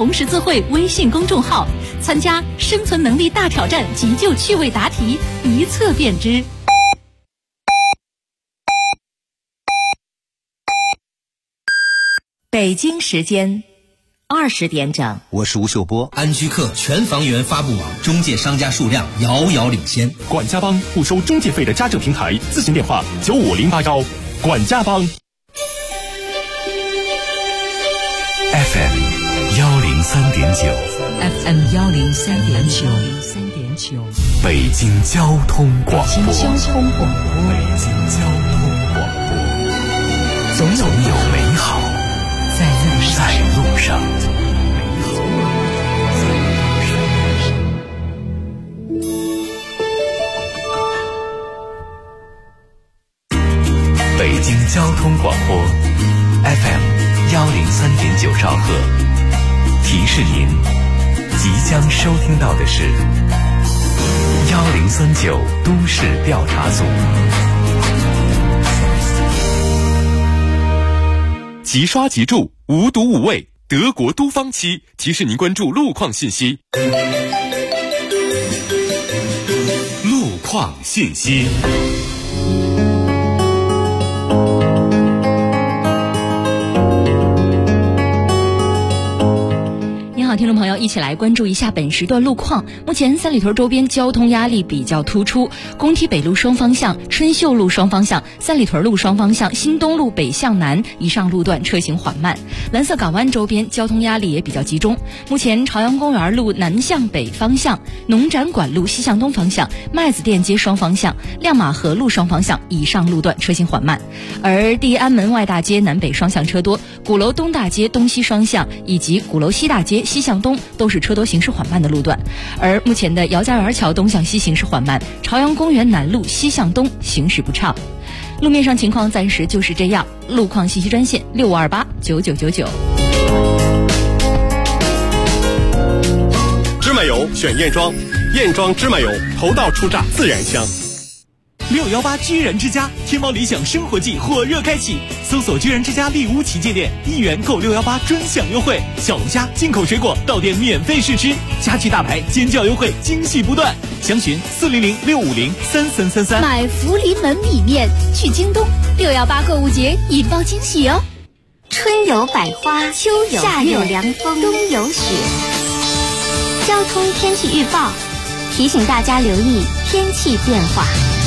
红十字会微信公众号，参加生存能力大挑战急救趣味答题，一测便知。 北京时间20点整， 我是吴秀波。 安居客全房源发布网中介商家数量遥遥领先。 管家帮不收中介费的家政平台，咨询电话95081。管家帮。 FM 103.9 FM 103.9 北京交通广播。 北京交通广播，总有美好在路上。北京交通广播 FM 103.9兆赫，提示您即将收听到的是1039都市调查组。 即刷即住，无毒无味，德国都方漆提示您关注路况信息。路况信息。 好，听众朋友，一起来关注一下本时段路况。目前三里屯周边交通压力比较突出，工体北路双方向、春秀路双方向、三里屯路双方向、新东路北向南以上路段车行缓慢。蓝色港湾周边交通压力也比较集中，目前朝阳公园路南向北方向、农展馆路西向东方向、麦子店街双方向、亮马河路双方向以上路段车行缓慢。而地安门外大街南北双向车多，鼓楼东大街东西双向以及鼓楼西大街西向东都是车多行驶缓慢的路段。而目前的姚家园桥东向西行驶缓慢，朝阳公园南路西向东行驶不畅。路面上情况暂时就是这样。路况信息专线65289999。 芝麻油选燕庄，燕庄芝麻油头道初榨自然香。 618居然之家天猫理想生活季火热开启，搜索居然之家丽屋旗舰店，1元购618专享优惠，小龙虾进口水果到店免费试吃，家具大牌尖叫优惠惊喜不断，详询400-650-3333。 买福临门米面去京东，618购物节引爆惊喜哦！ 春有百花，秋有月，夏有凉风，冬有雪。交通天气预报提醒大家留意天气变化。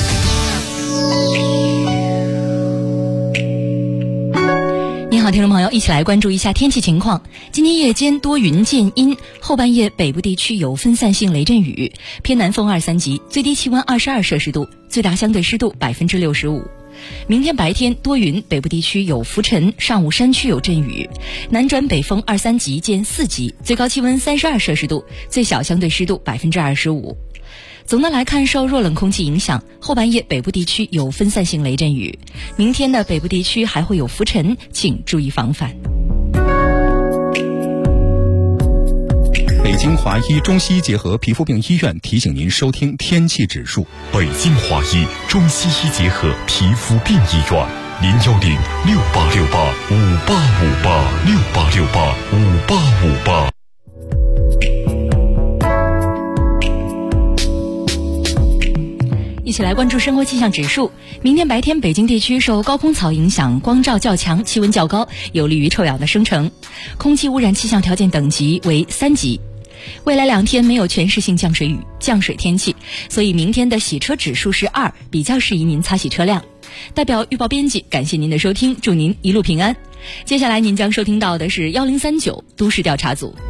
你好，听众朋友，一起来关注一下天气情况。今天夜间多云见阴，后半夜北部地区有分散性雷阵雨，偏南风2、3级，最低气温22摄氏度，最大相对湿度65%。明天白天多云，北部地区有浮尘，上午山区有阵雨，南转北风2、3级见4级，最高气温32摄氏度，最小相对湿度25%。总的来看，受弱冷空气影响，后半夜北部地区有分散性雷阵雨，明天的北部地区还会有浮尘，请注意防范。 北京华医中西医结合皮肤病医院提醒您收听天气指数。 北京华医中西医结合皮肤病医院，0106868585868585858。 一起来关注生活气象指数。明天白天北京地区受高空槽影响，光照较强，气温较高，有利于臭氧的生成，空气污染气象条件等级为3级。未来2天没有全市性降水天气，所以明天的洗车指数是2，比较适宜您擦洗车辆。代表预报编辑感谢您的收听，祝您一路平安。接下来您将收听到的是1039都市调查组。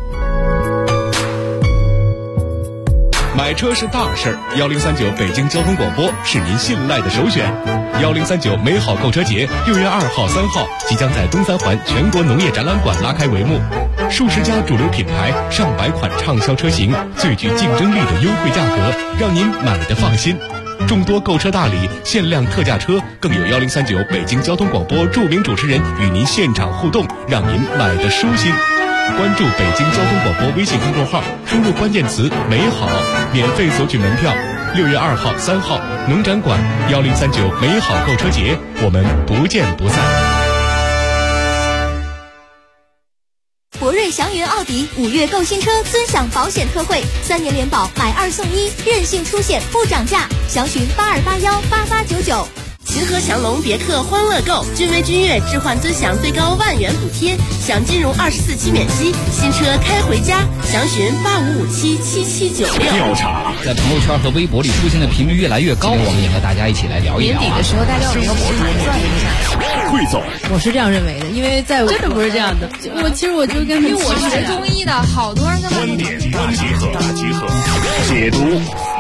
买车是大事儿，1039北京交通广播是您信赖的首选。1039美好购车节6月2号、3号即将在东三环全国农业展览馆拉开帷幕，数十家主流品牌、上百款畅销车型，最具竞争力的优惠价格，让您买得放心。众多购车大礼、限量特价车，更有1039北京交通广播著名主持人与您现场互动，让您买得舒心。关注北京交通广播微信公众号，输入关键词美好，免费索取门票。6月2号、3号农展馆1039美好购车节，我们不见不散。 博瑞享方圆奥迪5月购新车尊享保险特惠，3年联保买2送1，任性出险不涨价，详询82818899。 秦河祥龙别克欢乐购，君威君越置换尊享最高10000元补贴，享金融24期免息，新车开回家，详询85577796。 调查在朋友圈和微博里出现的频率越来越高，我们也和大家一起来聊一聊。 年底的时候，大家有没有去买钻一下？ 汇总， 我是这样认为的，因为在真的不是这样的。 其实我就跟因为我学中医的，好多人在观点大集合，解读。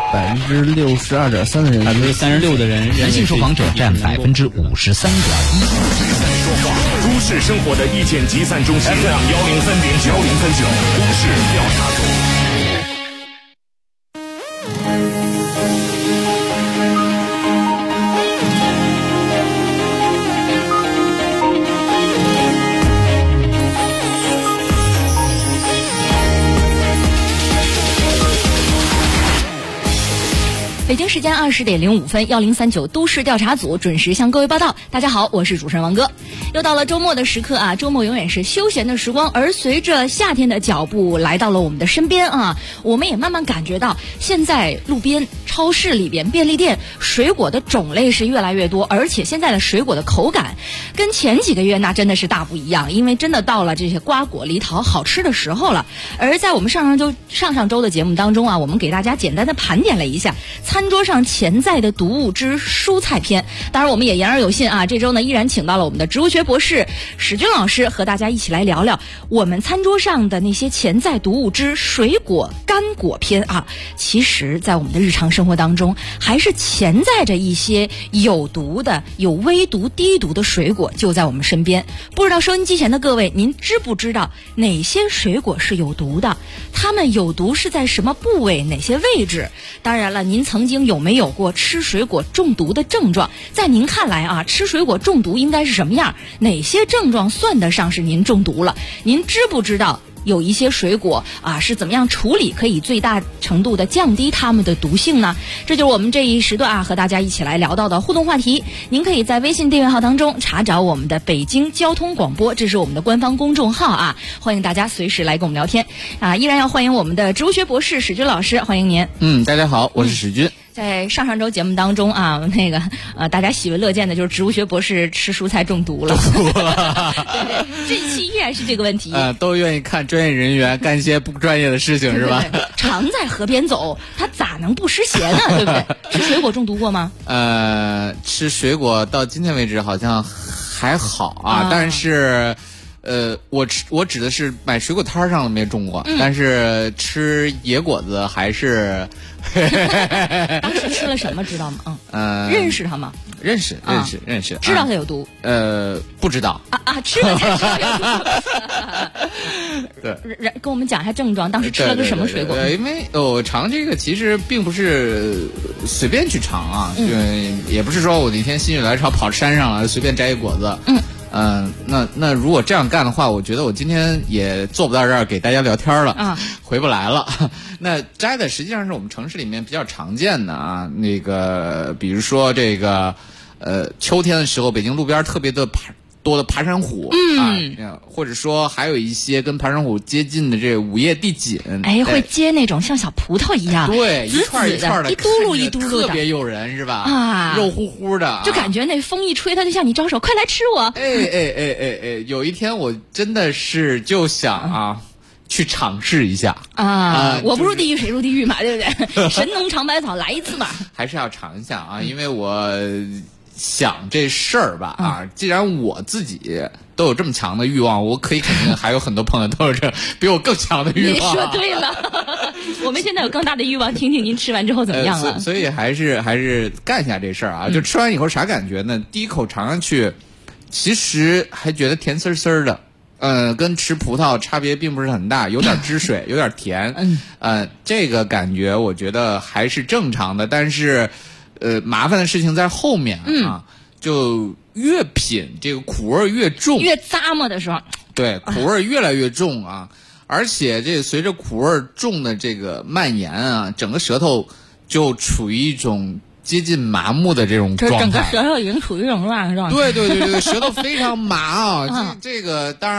62.3%的人 ，36%的人，男性受访者占53.1%。 都市生活的意见集散中心 FM 103.9，都市调查组。 北京时间20点05分，1039都市调查组准时向各位报道。大家好，我是主持人王哥。又到了周末的时刻啊，周末永远是休闲的时光，而随着夏天的脚步来到了我们的身边啊，我们也慢慢感觉到，现在路边、超市里边、便利店水果的种类是越来越多，而且现在的水果的口感跟前几个月那真的是大不一样，因为真的到了这些瓜果梨桃好吃的时候了。而在我们上上周的节目当中啊，我们给大家简单的盘点了一下餐桌上潜在的毒物之蔬菜篇。当然我们也言而有信啊，这周呢依然请到了我们的植物学博士史军老师，和大家一起来聊聊我们餐桌上的那些潜在毒物之水果干果篇啊。其实在我们的日常生活当中还是潜在着一些有毒的、有微毒、低毒的水果就在我们身边。不知道收音机前的各位，您知不知道哪些水果是有毒的？它们有毒是在什么部位、哪些位置？当然了，您曾经有没有过吃水果中毒的症状？在您看来啊，吃水果中毒应该是什么样？哪些症状算得上是您中毒了？您知不知道有一些水果啊是怎么样处理可以最大程度的降低它们的毒性呢？这就是我们这一时段啊和大家一起来聊到的互动话题。您可以在微信订阅号当中查找我们的北京交通广播，这是我们的官方公众号啊，欢迎大家随时来跟我们聊天啊。依然要欢迎我们的植物学博士史军老师，欢迎您。 大家好，我是史军。 在上周节目当中啊，大家喜闻乐见的就是植物学博士吃蔬菜中毒了。对，这一期依然是这个问题。 都愿意看专业人员干一些不专业的事情，是吧？ 对，常在河边走，他咋能不湿鞋呢？对不对？吃水果中毒过吗？ 吃水果到今天为止好像还好啊，但是。我指的是买水果摊上没中过，但是吃野果子还是。 当时吃了什么知道吗？认识他吗？ 认识。 知道他有毒？ 不知道。 吃了才知道有毒。对，跟我们讲一下症状，当时吃了个什么水果？ 因为我尝这个其实并不是随便去尝啊，也不是说我那天心血来潮跑山上了随便摘一果子。那如果这样干的话，我觉得我今天也坐不到这儿给大家聊天了，回不来了。那摘的实际上是我们城市里面比较常见的啊，比如说这个秋天的时候，北京路边特别的多的爬山虎，或者说还有一些跟爬山虎接近的这五叶地锦， 会结那种像小葡萄一样， 对，一串一串的， 一嘟噜一嘟噜的， 特别诱人，是吧？肉乎乎的， 就感觉那风一吹，它就向你招手，快来吃我！ 有一天我真的是就想去尝试一下我不入地狱谁入地狱嘛，对不对？神农尝百草来一次嘛， 还是要尝一下啊，因为我。想这事儿吧既然我自己都有这么强的欲望，我可以肯定还有很多朋友都有这比我更强的欲望。 你说对了，我们现在有更大的欲望，听听您吃完之后怎么样了。 所以还是干一下这事儿啊。就吃完以后啥感觉呢？第一口尝上去，其实还觉得甜丝丝的。跟吃葡萄差别并不是很大，有点汁水，有点甜。这个感觉我觉得还是正常的，但是。麻烦的事情在后面就越品这个苦味越重， 越咂摸的时候， 对，苦味越来越重啊！而且这随着苦味重的这个蔓延啊，整个舌头就处于一种接近麻木的这种状态， 整个舌头已经处于一种乱状态。 对，舌头非常麻啊！这个当然了，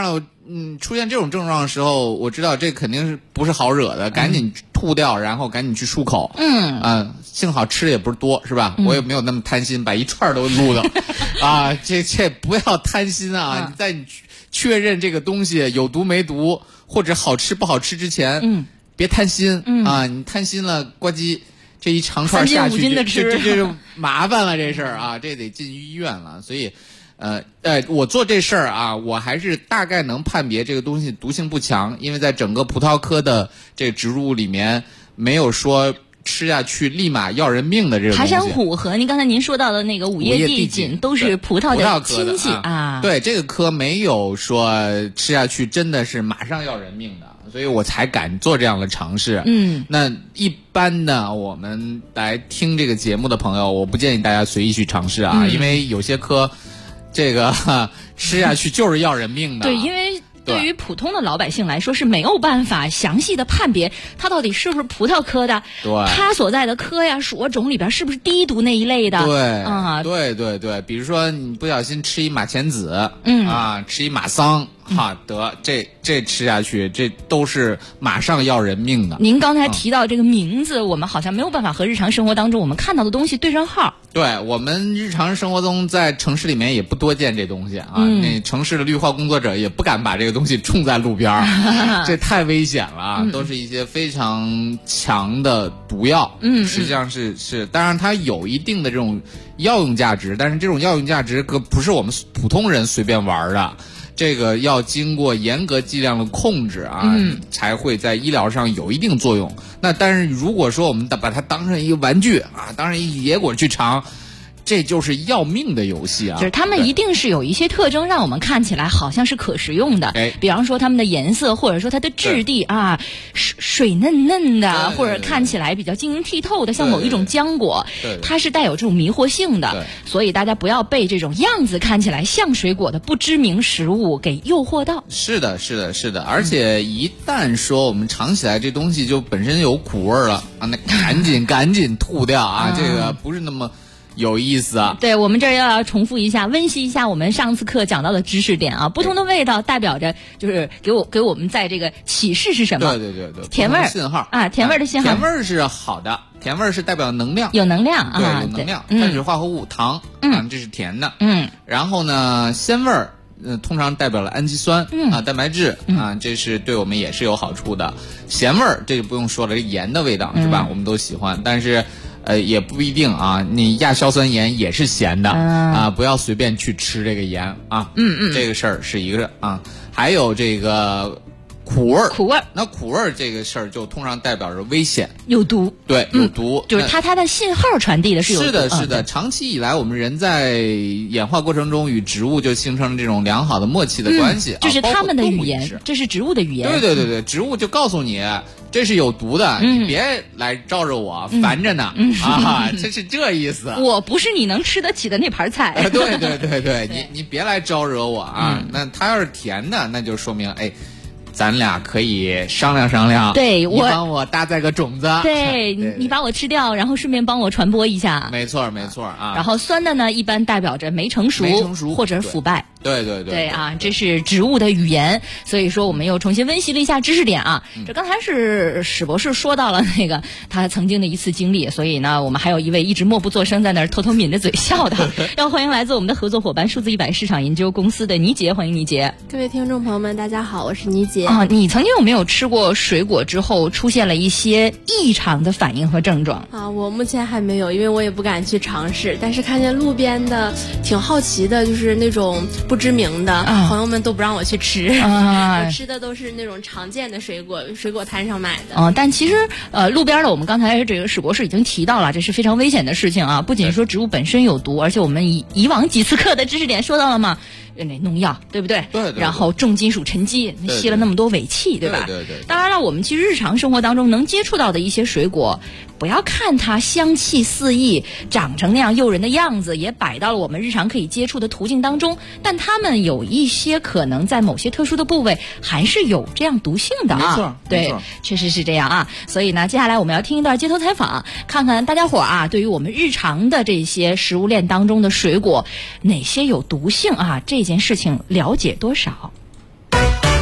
出现这种症状的时候，我知道这肯定是不是好惹的，赶紧吐掉，然后赶紧去漱口。幸好吃的也不是多，是吧？我也没有那么贪心，把一串都撸了。这不要贪心啊！在你确认这个东西有毒没毒或者好吃不好吃之前，别贪心啊！你贪心了，呱唧。这一长串下去，这就麻烦了，这事儿啊，这得进医院了。所以，我做这事儿啊，我还是大概能判别这个东西毒性不强，因为在整个葡萄科的这个植入物里面，没有说吃下去立马要人命的这种东西。 爬山虎和刚才您说到的那个五叶地锦都是葡萄的亲戚啊。 对，这个科没有说吃下去真的是马上要人命的。所以我才敢做这样的尝试。那一般呢，我们来听这个节目的朋友，我不建议大家随意去尝试啊，因为有些科，这个吃下去就是要人命的。 对，因为对于普通的老百姓来说是没有办法详细的判别它到底是不是葡萄科的，它所在的科呀属种里边是不是低毒那一类的。 对，比如说你不小心吃一马钱子，吃一马桑。这吃下去，这都是马上要人命的。 您刚才提到这个名字，我们好像没有办法和日常生活当中我们看到的东西对上号。 对，我们日常生活中在城市里面也不多见这东西啊，那城市的绿化工作者也不敢把这个东西种在路边这太危险了都是一些非常强的毒药。实际上是，当然它有一定的这种药用价值，但是这种药用价值可不是我们普通人随便玩的。这个要经过严格剂量的控制才会在医疗上有一定作用。那但是如果说我们把它当成一个玩具当成一个野果去尝，这就是要命的游戏啊！ 就是它们一定是有一些特征，让我们看起来好像是可食用的。比方说它们的颜色，或者说它的质地水嫩嫩的，或者看起来比较晶莹剔透的，像某一种浆果，它是带有这种迷惑性的。所以大家不要被这种样子看起来像水果的不知名食物给诱惑到。 是的，而且一旦说我们尝起来这东西就本身有苦味了那赶紧吐掉这个不是那么有意思啊！ 对，我们这儿要重复一下，温习一下我们上次课讲到的知识点啊。不同的味道代表着就是给我们在这个启示是什么？ 对， 甜味信号甜味的信号。 甜味是好的，甜味是代表能量， 有能量对，有能量。碳水化合物糖这是甜的。然后呢，鲜味儿通常代表了氨基酸蛋白质这是对我们也是有好处的。咸味儿这就不用说了，这盐的味道是吧？我们都喜欢，但是也不一定你亚硝酸盐也是咸的不要随便去吃这个盐这个事儿是一个还有这个苦味儿，那苦味儿这个事儿就通常代表着危险， 有毒。 对，有毒， 就是它的信号传递的是有毒。 是的，长期以来我们人在演化过程中与植物就形成了这种良好的默契的关系。 这是他们的语言，这是植物的语言。 对，植物就告诉你这是有毒的，你别来招惹我，烦着呢这是这意思。 我不是你能吃得起的那盘菜。 对，你别来招惹我那它要是甜的，那就说明咱俩可以商量。 对， 你帮我搭载个种子。 对，你把我吃掉，然后顺便帮我传播一下。 没错然后酸的呢，一般代表着没成熟或者腐败。 对这是植物的语言。所以说我们又重新温习了一下知识点这刚才是史博士说到了那个他曾经的一次经历，所以呢我们还有一位一直默不作声在那儿偷偷抿着嘴笑的要欢迎来自我们的合作伙伴数字100市场研究公司的倪杰。欢迎倪杰。 各位听众朋友们大家好，我是倪杰你曾经有没有吃过水果之后出现了一些异常的反应和症状我目前还没有，因为我也不敢去尝试，但是看见路边的挺好奇的，就是那种不知名的朋友们都不让我去吃我吃的都是那种常见的水果摊上买的但其实路边的我们刚才这个史博士已经提到了，这是非常危险的事情不仅说植物本身有毒，而且我们以往几次课的知识点说到了嘛，那农药对不对？ 对， 然后重金属沉积吸了那么多尾气对吧？ 对。 当然了，我们其实日常生活当中能接触到的一些水果，不要看它香气四溢，长成那样诱人的样子，也摆到了我们日常可以接触的途径当中，但它们有一些可能在某些特殊的部位还是有这样毒性的没错， 对，确实是这样所以呢，接下来我们要听一段街头采访，看看大家伙对于我们日常的这些食物链当中的水果哪些有毒性这件事情了解多少。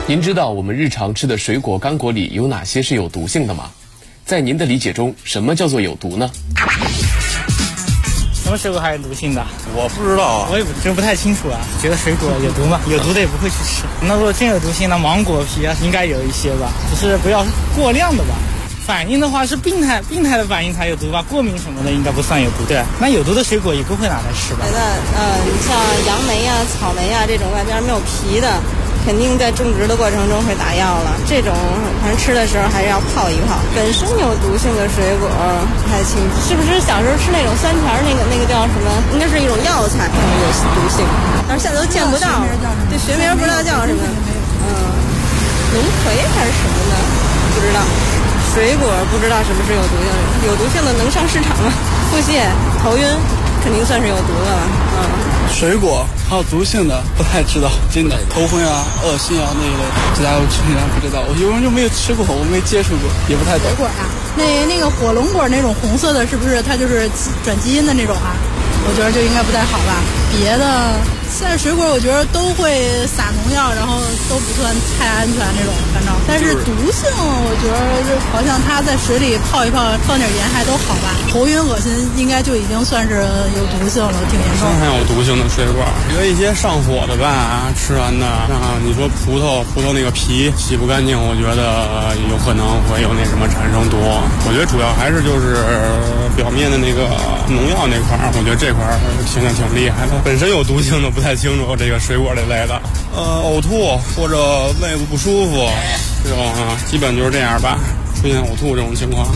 您知道我们日常吃的水果干果里有哪些是有毒性的吗？在您的理解中，什么叫做有毒呢？ 什么水果还有毒性的？ 我不知道啊， 我也真不太清楚啊。觉得水果有毒吗？有毒的也不会去吃。那如果真有毒性，那芒果皮啊应该有一些吧，只是不要过量的吧。反应的话是病态的反应才有毒吧，过敏什么的应该不算有毒。对，那有毒的水果也不会拿来吃吧？ 觉得你像杨梅呀、草莓呀这种外边没有皮的，肯定在种植的过程中会打药了。这种反正吃的时候还是要泡一泡。本身有毒性的水果不太清楚，是不是小时候吃那种酸甜那个叫什么？应该是一种药材，有毒性，但是现在都见不到。对，学名不知道叫什么。龙葵还是什么的，不知道。水果不知道什么是有毒性的，有毒性的能上市场吗？腹泻、头晕，肯定算是有毒的了。 水果还有毒性的不太知道，真的头昏啊、恶心啊那一类，其他我竟然不知道。我有人就没有吃过，我没接触过，也不太懂。 水果啊，那个火龙果那种红色的，是不是它就是转基因的那种啊？我觉得就应该不太好吧。别的现在水果我觉得都会撒农药，然后都不算太安全那种，反正。但是毒性我觉得好像它在水里泡一泡，放点盐还都好吧。头晕恶心应该就已经算是有毒性了，挺严重。 还有毒性的水果，有一些上火的吧，吃完的。你说葡萄那个皮洗不干净，我觉得有可能会有那什么产生毒。我觉得主要还是就是表面的那个农药那块儿，我觉得这块儿挺厉害的。本身有毒性的不太清楚，这个水果这类的，呕吐或者胃部不舒服，这种基本就是这样吧，出现呕吐这种情况。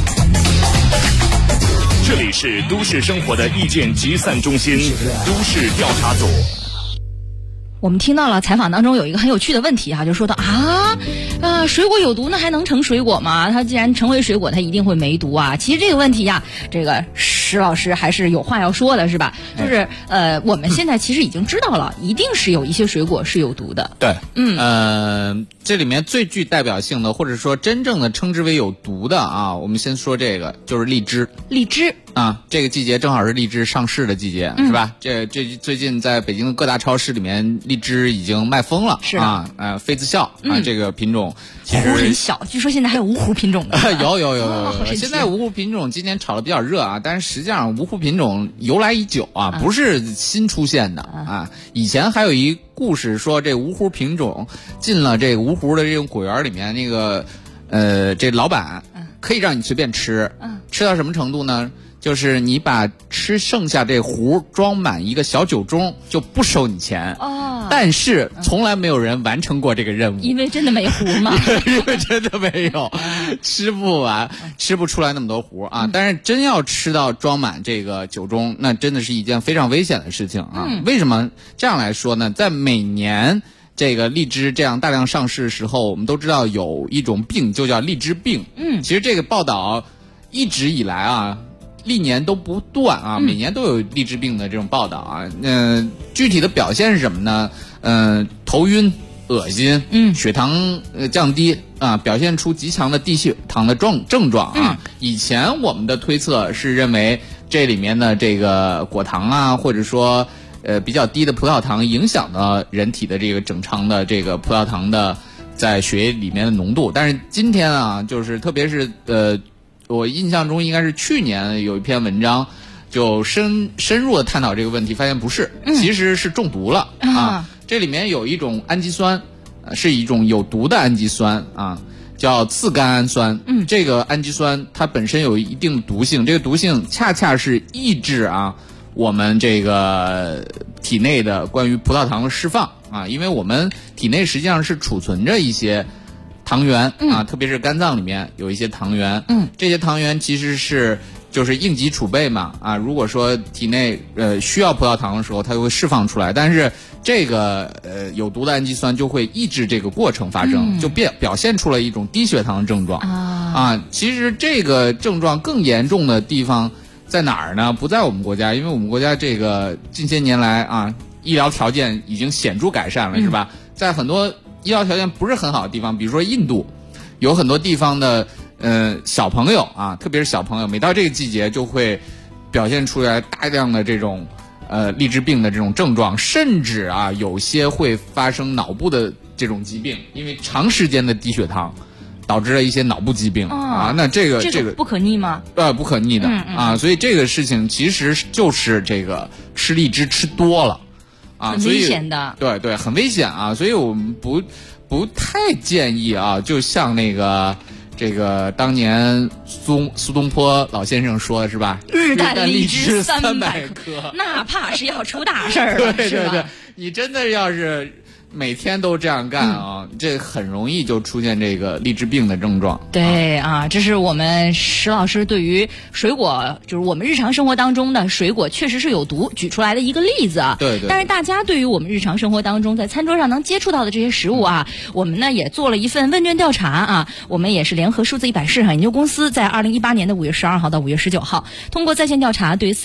这里是都市生活的意见集散中心，都市调查组。 我们听到了采访当中有一个很有趣的问题就说到水果有毒那还能成水果吗？它既然成为水果，它一定会没毒啊。其实这个问题这个石老师还是有话要说的，是吧？就是我们现在其实已经知道了，一定是有一些水果是有毒的。 对，这里面最具代表性的，或者说真正的称之为有毒的我们先说这个，就是荔枝。荔枝这个季节正好是荔枝上市的季节，是吧？这最近在北京的各大超市里面，荔枝已经卖疯了。是妃子笑这个品种其实很小，据说现在还有芜湖品种的。 有，现在芜湖品种今年炒得比较热但是实际上芜湖品种由来已久不是新出现的以前还有一故事说，这芜湖品种进了这个芜湖的这种果园里面，那个这老板可以让你随便吃，吃到什么程度呢？就是你把吃剩下这壶装满一个小酒盅，就不收你钱。但是从来没有人完成过这个任务， 因为真的没壶嘛。 因为真的没有，吃不完，吃不出来那么多壶但是真要吃到装满这个酒盅，那真的是一件非常危险的事情为什么这样来说呢？在每年这个荔枝这样大量上市的时候，我们都知道有一种病就叫荔枝病。其实这个报道一直以来历年都不断每年都有荔枝病的这种报道具体的表现是什么呢？头晕、恶心，血糖降低表现出极强的低血糖的症状以前我们的推测是认为这里面的这个果糖或者说比较低的葡萄糖影响了人体的这个正常的这个葡萄糖的在血液里面的浓度，但是今天就是特别是我印象中应该是去年有一篇文章就深入的探讨这个问题，发现不是，其实是中毒了这里面有一种氨基酸是一种有毒的氨基酸叫次甘氨酸这个氨基酸它本身有一定毒性，这个毒性恰恰是抑制我们这个体内的关于葡萄糖的释放因为我们体内实际上是储存着一些糖原特别是肝脏里面有一些糖原这些糖原其实是就是应急储备嘛如果说体内需要葡萄糖的时候它就会释放出来，但是这个有毒的氨基酸就会抑制这个过程发生，就表现出了一种低血糖的症状其实这个症状更严重的地方在哪儿呢？不在我们国家，因为我们国家这个近些年来医疗条件已经显著改善了是吧？在很多医疗条件不是很好的地方，比如说印度有很多地方的小朋友特别是小朋友每到这个季节就会表现出来大量的这种荔枝病的这种症状，甚至有些会发生脑部的这种疾病，因为长时间的低血糖导致了一些脑部疾病啊。那这个不可逆吗？ 不可逆的啊，所以这个事情其实就是这个吃荔枝吃多了啊， 很危险的。 对，很危险啊，所以我们不太建议啊，就像那个。这个当年苏东坡老先生说的是吧？ 日啖荔枝 300颗， 那怕是要出大事儿了。 对，你真的要是每天都这样干啊，这很容易就出现这个荔枝病的症状。 对啊，这是我们石老师对于水果，就是我们日常生活当中的水果确实是有毒举出来的一个例子啊。 对。 但是大家对于我们日常生活当中在餐桌上能接触到的这些食物啊，我们呢也做了一份问卷调查啊。我们也是联合数字100市场研究公司在2018年的5月12号到5月19号，通过在线调查对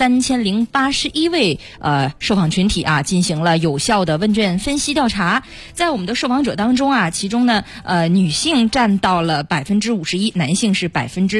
3081位受访群体啊进行了有效的问卷分析调查。在我们的受访者当中啊，其中呢，女性占到了51%，男性是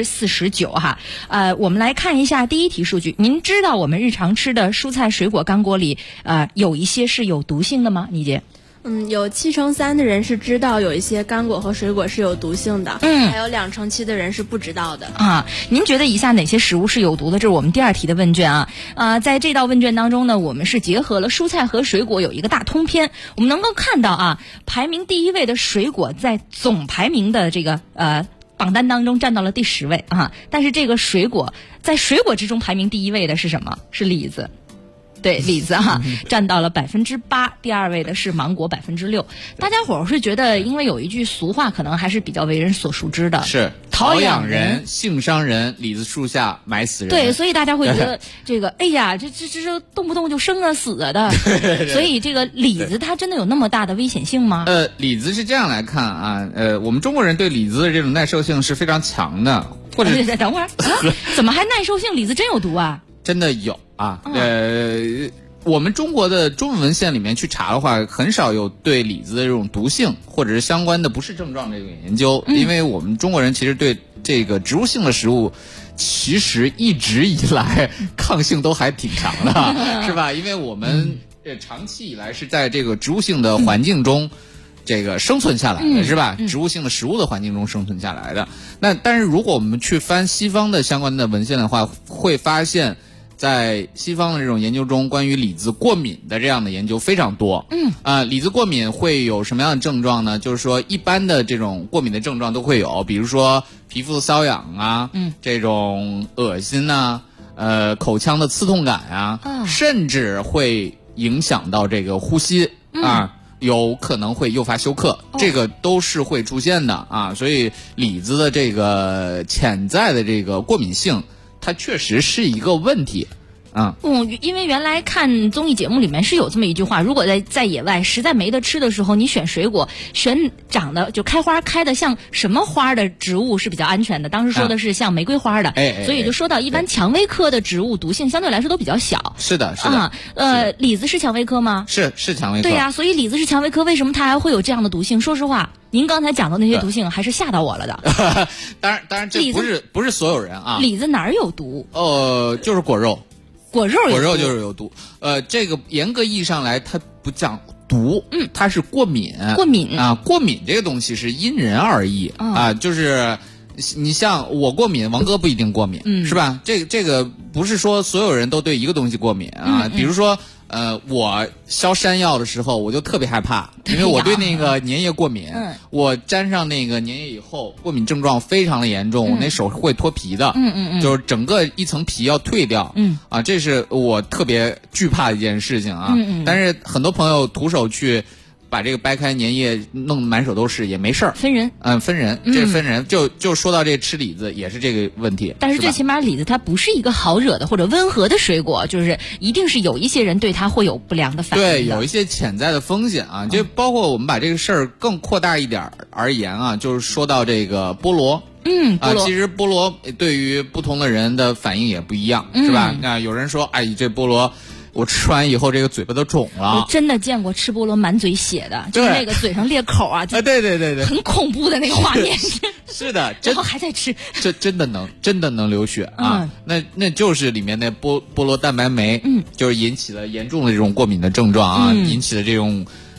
49%哈。我们来看一下第一题数据。您知道我们日常吃的蔬菜水果干果里，有一些是有毒性的吗？妮姐？ 有73%的人是知道有一些干果和水果是有毒性的，还有2%的人是不知道的啊。您觉得以下哪些食物是有毒的？这是我们第二题的问卷啊。在这道问卷当中呢，我们是结合了蔬菜和水果有一个大通篇，我们能够看到啊，排名第1位的水果在总排名的这个榜单当中占到了第10位啊。但是这个水果在水果之中排名第1位的是什么？是李子。对，李子占到了8%，第2位的是芒果6%。大家伙儿是觉得，因为有一句俗话，可能还是比较为人所熟知的， 是桃养人，性伤人，李子树下埋死人。 对，所以大家会觉得这个，哎呀，这动不动就生啊死啊的。所以这个李子它真的有那么大的危险性吗？ 李子是这样来看啊，我们中国人对李子的这种耐受性是非常强的，或者等会儿怎么还耐受性？李子真有毒啊？ 真的有啊，我们中国的中文文献里面去查的话，很少有对李子的这种毒性或者是相关的不适症状这个研究，因为我们中国人其实对这个植物性的食物，其实一直以来抗性都还挺强的，是吧？因为我们长期以来是在这个植物性的环境中。这个生存下来的是吧？植物性的食物的环境中生存下来的。但是如果我们去翻西方的相关的文献的话，会发现，在西方的这种研究中，关于李子过敏的这样的研究非常多。李子过敏会有什么样的症状呢？就是说，一般的这种过敏的症状都会有，比如说皮肤的瘙痒啊，这种恶心啊，口腔的刺痛感啊，甚至会影响到这个呼吸啊。有可能会诱发休克，这个都是会出现的啊，所以李子的这个潜在的这个过敏性，它确实是一个问题。 因为原来看综艺节目里面是有这么一句话，如果在野外实在没得吃的时候，你选水果，选长得就开花开的像什么花的植物是比较安全的。当时说的是像玫瑰花的，所以就说到一般蔷薇科的植物毒性相对来说都比较小。 是的。 李子是蔷薇科吗？ 是蔷薇科。 对呀，所以李子是蔷薇科，为什么它还会有这样的毒性？说实话，您刚才讲的那些毒性还是吓到我了的。 当然，这不是所有人啊。 李子哪儿有毒？ 就是果肉。 果肉就是有毒，这个严格意义上来，它不叫毒，它是过敏。过敏这个东西是因人而异啊，就是你像我过敏，王哥不一定过敏，是吧？这个不是说所有人都对一个东西过敏啊，比如说。我削山药的时候，我就特别害怕，因为我对那个粘液过敏。我沾上那个粘液以后，过敏症状非常的严重，我那手会脱皮的。就是整个一层皮要退掉。这是我特别惧怕的一件事情啊。但是很多朋友徒手去把这个掰开粘液弄得满手都是也没事儿。 分人。 分人，这是分人。就说到这吃李子也是这个问题。 但是最起码李子它不是一个好惹的或者温和的水果，就是一定是有一些人对它会有不良的反应的。 对，有一些潜在的风险啊。就包括我们把这个事儿更扩大一点而言啊，就是说到这个菠萝。其实菠萝对于不同的人的反应也不一样，是吧？那有人说，哎，这菠萝。我吃完以后，这个嘴巴都肿了。 我真的见过吃菠萝满嘴血的，就是那个嘴上裂口啊， 对， 很恐怖的那个画面。 是的， 然后还在吃， 这真的能流血啊！那就是里面的菠萝蛋白酶，就是引起了严重的这种过敏的症状啊，引起了这种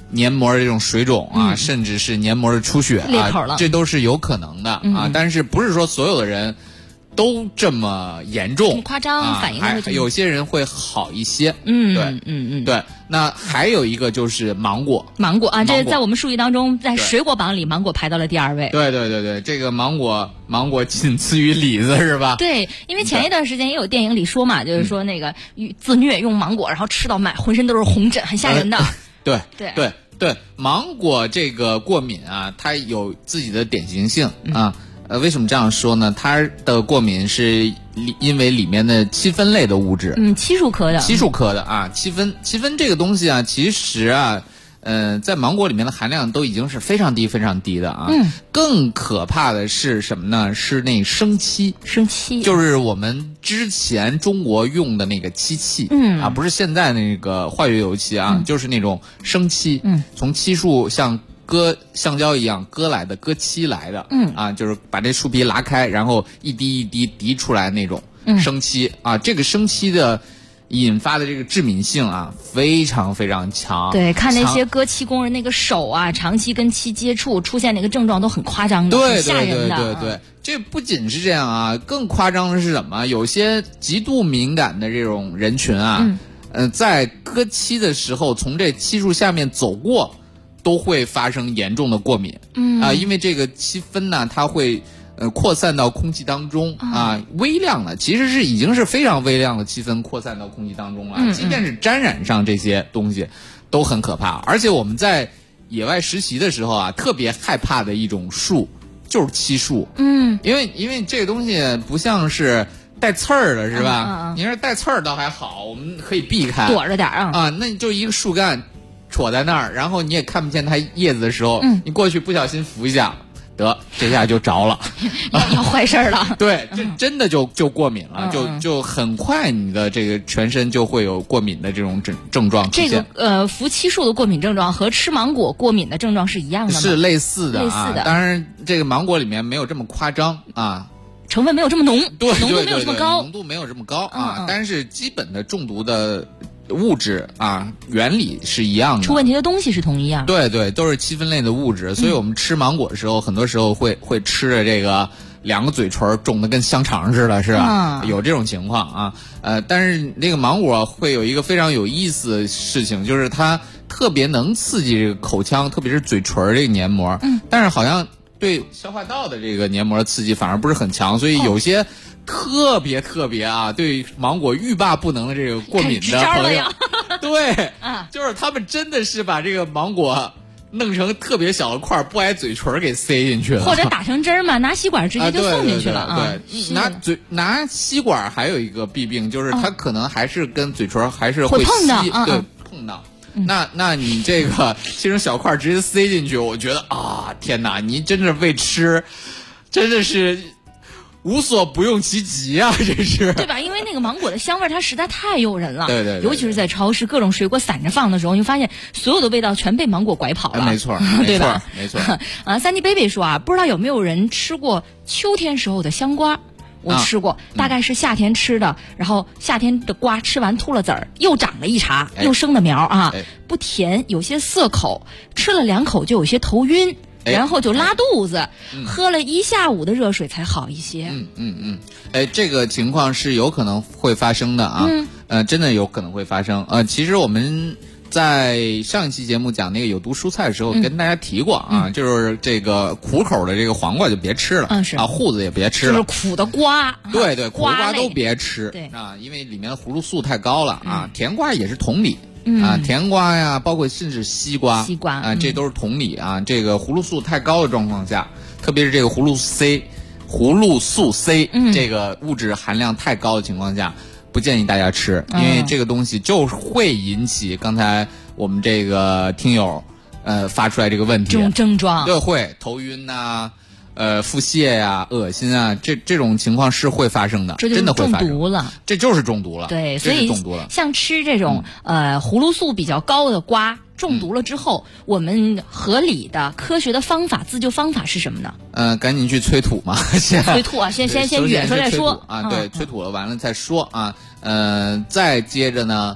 黏膜的这种水肿啊，甚至是黏膜的出血裂口了， 这都是有可能的啊。但是不是说所有的人都这么严重， 夸张反应还有些人会好一些。对。那还有一个就是芒果啊，这在我们数据当中，在水果榜里，芒果排到了第2位。 对，这个芒果仅次于李子是吧？ 对，因为前一段时间也有电影里说嘛，就是说那个自虐用芒果，然后吃到浑身都是红疹，很吓人的。 对，芒果这个过敏啊，它有自己的典型性啊。为什么这样说呢？它的过敏是因为里面的七酚类的物质， 漆树科的啊，七酚这个东西啊，其实啊，在芒果里面的含量都已经是非常低的啊。更可怕的是什么呢？是那生漆，就是我们之前中国用的那个漆器，不是现在那个化学油漆啊，就是那种生漆，从漆树像割橡胶一样割漆来的，就是把这树皮拉开，然后一滴一滴滴出来那种生漆啊，这个生漆的引发的这个致敏性啊，非常非常强。 对，看那些割漆工人那个手啊，长期跟漆接触，出现那个症状都很夸张的，很吓人的。 对，这不仅是这样啊，更夸张的是什么？有些极度敏感的这种人群啊，在割漆的时候，从这漆树下面走过，都会发生严重的过敏。因为这个漆酚呢，它会扩散到空气当中啊，微量的，其实是已经是非常微量的气氛扩散到空气当中了。即便是沾染上这些东西，都很可怕。而且我们在野外实习的时候啊，特别害怕的一种树就是漆树。因为这个东西不像是带刺儿的是吧？你要是带刺儿倒还好，我们可以避开， 躲着点啊。 那你就一个树干戳在那儿，然后你也看不见它叶子的时候，你过去不小心扶一下。这下就着了， 要坏事了。 对，这真的就过敏了，就很快你的这个全身就会有过敏的这种症状出现。 这个服漆树的过敏症状和吃芒果过敏的症状是一样的吗？ 是类似的啊，当然这个芒果里面没有这么夸张啊， 成分没有这么浓， 对， 浓度没有这么高， 浓度没有这么高啊，但是基本的中毒的物质啊，原理是一样的， 出问题的东西是同一样。 对，都是七酚类的物质，所以我们吃芒果的时候，很多时候会吃的这个2个嘴唇肿得跟香肠似的，是吧？有这种情况啊。但是那个芒果会有一个非常有意思的事情，就是它特别能刺激这个口腔，特别是嘴唇这个黏膜。但是好像对消化道的这个黏膜的刺激反而不是很强，所以有些特别啊，对芒果欲罢不能的这个过敏的朋友，对，就是他们真的是把这个芒果弄成特别小的块，不挨嘴唇给塞进去了， 或者打成汁儿嘛，拿吸管直接就送进去了啊。 对，拿吸管还有一个弊病，就是它可能还是跟嘴唇还是会碰到， 对，碰到。那你这个切成小块直接塞进去，我觉得啊，天哪，你真是为吃，真的是无所不用其极啊，这是对吧？因为那个芒果的香味它实在太诱人了， 对， 尤其是在超市各种水果散着放的时候，你发现所有的味道全被芒果拐跑了， 没错， 对吧？ 没错。 3D baby 说啊，不知道有没有人吃过秋天时候的香瓜？我吃过，大概是夏天吃的，然后夏天的瓜吃完吐了籽儿，又长了一茬，又生的苗啊，不甜，有些涩口，吃了2口就有些头晕。然后就拉肚子，喝了1下午的热水才好一些。 这个情况是有可能会发生的啊，真的有可能会发生。其实我们在上一期节目讲那个有毒蔬菜的时候，跟大家提过啊，就是这个苦口的这个黄瓜就别吃了，瓠子也别吃了， 就是苦的瓜， 对，苦瓜都别吃， 对啊，因为里面的葫芦素太高了啊。甜瓜也是同理。甜瓜呀，包括甚至西瓜啊，这都是同理啊。这个葫芦素太高的状况下，特别是这个葫芦素 C 这个物质含量太高的情况下，不建议大家吃，因为这个东西就会引起刚才我们这个听友发出来这个问题， 这种症状， 对，会头晕呐。腹泻呀、恶心啊，这种情况是会发生的，真的会发生， 中毒了， 这就是中毒了。 对，所以中毒了。 像吃这种葫芦素比较高的瓜，中毒了之后，我们合理的、科学的方法、自救方法是什么呢？ 赶紧去催吐嘛， 催吐啊，先哕出再说啊，对，催吐了完了再说啊。再接着呢。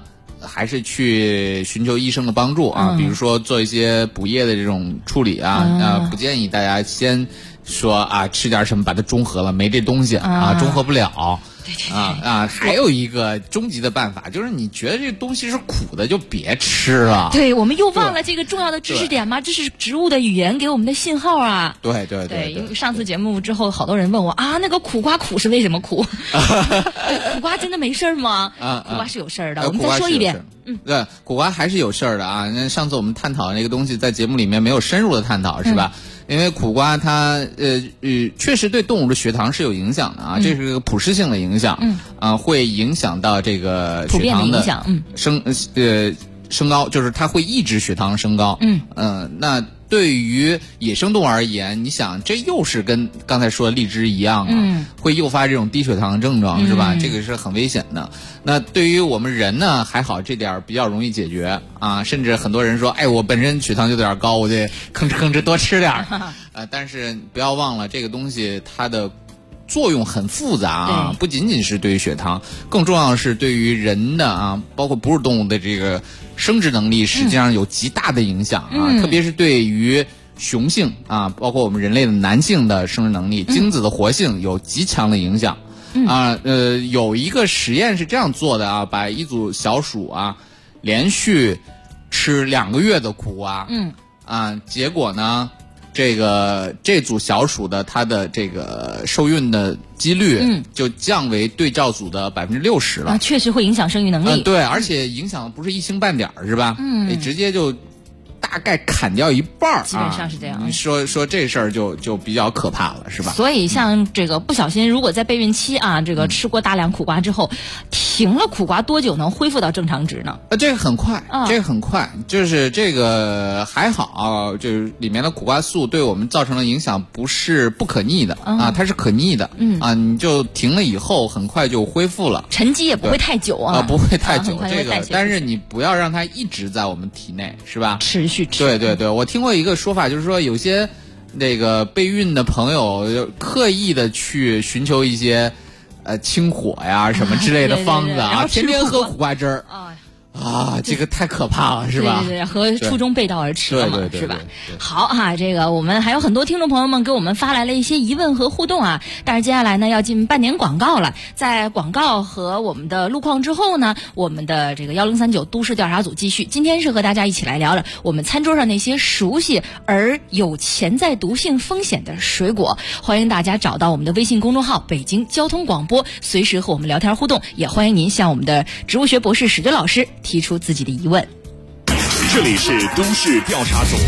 还是去寻求医生的帮助啊，比如说做一些补液的这种处理啊，不建议大家先说啊吃点什么把它中和了，没这东西啊，中和不了。还有一个终极的办法，就是你觉得这东西是苦的就别吃了。 对，我们又忘了这个重要的知识点吗？这是植物的语言给我们的信号啊。 对， 因为上次节目之后，好多人问我啊，那个苦瓜苦是为什么苦？苦瓜真的没事吗？苦瓜是有事儿的。我们再说一遍。 对，苦瓜还是有事儿的啊。那上次我们探讨那个东西，在节目里面没有深入的探讨，是吧？因为苦瓜它确实对动物的血糖是有影响的啊，这是个普适性的影响，会影响到这个血糖的升高，就是它会抑制血糖升高。那对于野生动物而言，你想这又是跟刚才说的荔枝一样啊，会诱发这种低血糖症状，是吧？这个是很危险的。那对于我们人呢，还好这点比较容易解决啊，甚至很多人说，哎，我本身血糖就有点高，我得吭哧多吃点但是不要忘了这个东西它的作用很复杂啊，不仅仅是对于血糖，更重要的是对于人的啊，包括哺乳动物的这个生殖能力，实际上有极大的影响啊，特别是对于雄性啊，包括我们人类的男性的生殖能力、精子的活性有极强的影响有一个实验是这样做的啊，把一组小鼠啊连续吃2个月的苦瓜，结果呢，这组小鼠的它的这个受孕的几率就降为对照组的60%了啊，确实会影响生育能力。 对，而且影响不是一星半点是吧？直接就大概砍掉一半， 基本上是这样。 说这事儿就比较可怕了，是吧？ 所以像这个不小心，如果在备孕期啊，这个吃过大量苦瓜之后，停了苦瓜多久能恢复到正常值呢？ 这个很快，就是这个还好，就是里面的苦瓜素对我们造成的影响不是不可逆的它是可逆的你就停了以后很快就恢复了， 沉积也不会太久不会太久这个，但是你不要让它一直在我们体内，是吧？ 持续吃。 对，我听过一个说法，就是说有些那个备孕的朋友刻意的去寻求一些清火呀什么之类的方子天天喝苦瓜汁儿这个太可怕了，是吧？ 对，和初衷背道而驰了嘛， 对， 是吧？好这个我们还有很多听众朋友们给我们发来了一些疑问和互动但是接下来呢要进半年广告了，在广告和我们的路况之后呢，我们的这个1039都市调查组继续。今天是和大家一起来聊聊我们餐桌上那些熟悉而有潜在毒性风险的水果。欢迎大家找到我们的微信公众号北京交通广播，随时和我们聊天互动，也欢迎您向我们的植物学博士史军老师提出自己的疑问。 这里是都市调查组。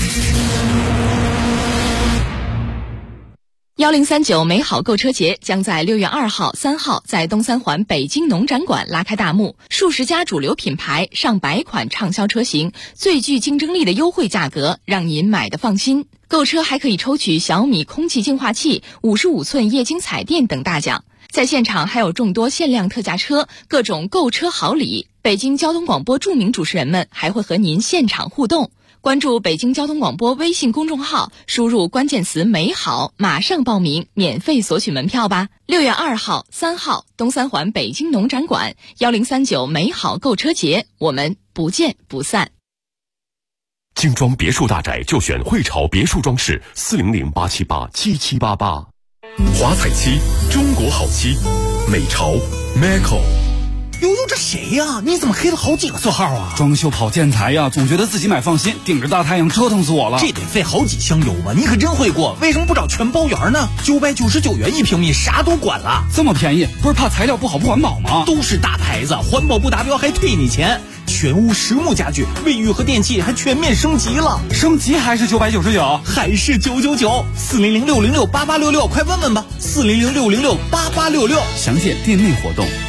1039美好购车节将在6月2号、3号在东三环北京农展馆拉开大幕，数十家主流品牌、上百款畅销车型，最具竞争力的优惠价格，让您买得放心。购车还可以抽取小米空气净化器、55寸液晶彩电等大奖。在现场还有众多限量特价车，各种购车好礼。北京交通广播著名主持人们还会和您现场互动。关注北京交通广播微信公众号，输入关键词美好，马上报名，免费索取门票吧。6月2号、3号东三环北京农展馆1039美好购车节，我们不见不散。 精装别墅大宅就选汇潮别墅装饰，400-878-7788。华彩漆，中国好漆，美潮 Meco。 悠悠，这谁呀？你怎么黑了好几个色号啊？ 装修跑建材呀，总觉得自己买放心，顶着大太阳折腾死我了。 这得费好几箱油吧？你可真会过，为什么不找全包圆呢？999元1平米，啥都管了。 这么便宜，不是怕材料不好不环保吗？ 都是大牌子，环保不达标还退你钱。全屋实木家具，卫浴和电器还全面升级了。 升级还是999， 还是999？400-606-8866，快问问吧。400-606-8866， 详见店内活动。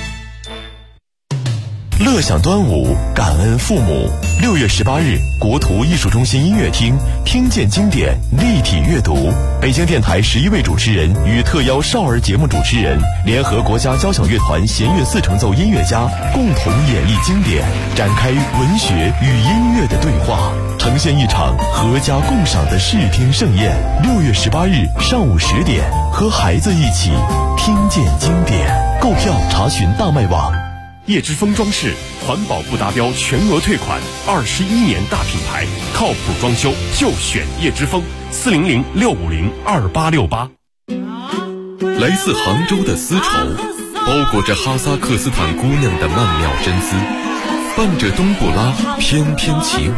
乐享端午，感恩父母。6月18日，国图艺术中心音乐厅，听见经典，立体阅读。北京电台11位主持人与特邀少儿节目主持人，联合国家交响乐团弦乐4重奏音乐家，共同演绎经典，展开文学与音乐的对话，呈现一场合家共赏的视听盛宴。6月18日上午10点，和孩子一起听见经典。购票查询大麦网。 叶之峰装饰，环保不达标全额退款，21年大品牌，靠谱装修就选叶之峰，400-650-2868。 来自杭州的丝绸，包裹着哈萨克斯坦姑娘的曼妙真姿，伴着冬不拉翩翩起舞。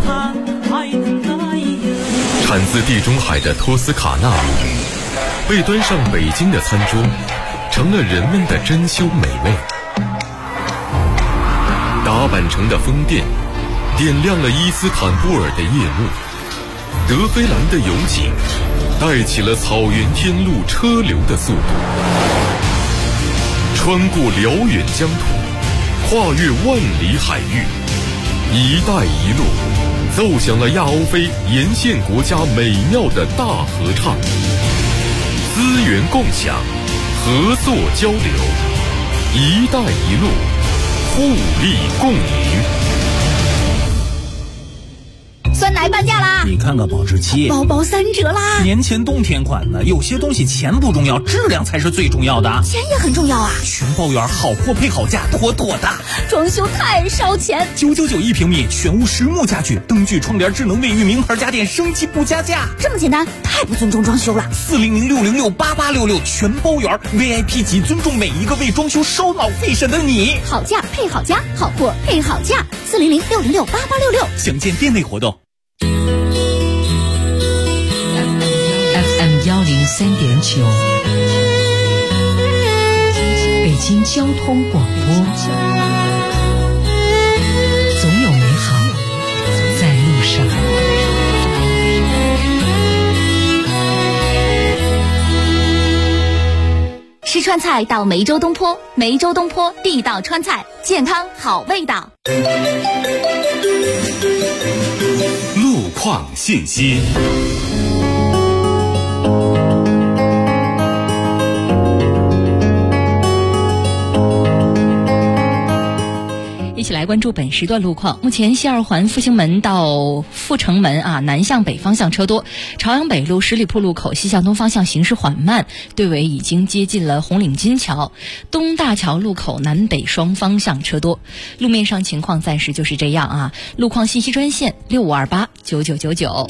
产自地中海的托斯卡纳鲈鱼，被端上北京的餐桌，成了人们的珍馐美味。打扮成的风电，点亮了伊斯坦布尔的夜幕。德黑兰的油井，带起了草原天路车流的速度。穿过辽远疆土，跨越万里海域，一带一路奏响了亚欧非沿线国家美妙的大合唱。资源共享，合作交流，一带一路，互利共赢。 酸奶半价啦！ 你看看保质期， 包包3折啦！ 年前冬天款的，有些东西钱不重要，质量才是最重要的。 钱也很重要啊！ 全包圆，好货配好价，妥妥的。 装修太烧钱 ，999一平米，全屋实木家具，灯具、窗帘、智能卫浴，名牌家电，升级不加价。 这么简单，太不尊重装修了。 400-606-8866，全包圆 ，VIP 级，尊重每一个为装修烧脑费神的你。 好价配好家，好货配好价。400-606-8866， 详见店内活动。 103.9，北京交通广播，总有美好在路上。 吃川菜到梅州东坡，梅州东坡地道川菜，健康好味道。 路况信息。 一起来关注本时段路况。目前西二环复兴门到阜成门南向北方向车多，朝阳北路十里铺路口西向东方向行驶缓慢，队尾已经接近了红领巾桥。东大桥路口南北双方向车多。路面上情况暂时就是这样路况信息专线65289999。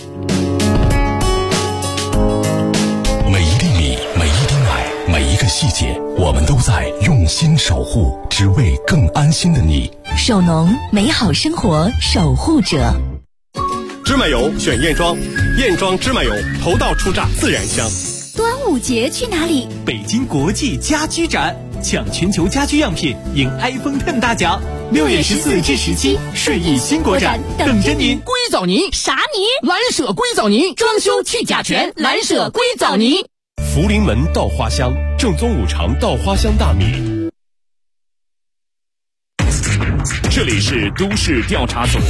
每一粒米，每一滴奶，每一个细节，我们都在用心守护，只为更安心的你。 手农，美好生活守护者。 芝麻油选燕庄，燕庄芝麻油头道出榨自然香。 端午节去哪里？ 北京国际家居展，抢全球家居样品，赢 iPhone X 大奖。6月14至17，顺义新国展等着您。 硅藻泥啥泥？ 蓝舍硅藻泥，装修去甲醛，蓝舍硅藻泥。 福临门稻花香，正宗五常稻花香大米。这里是都市调查组。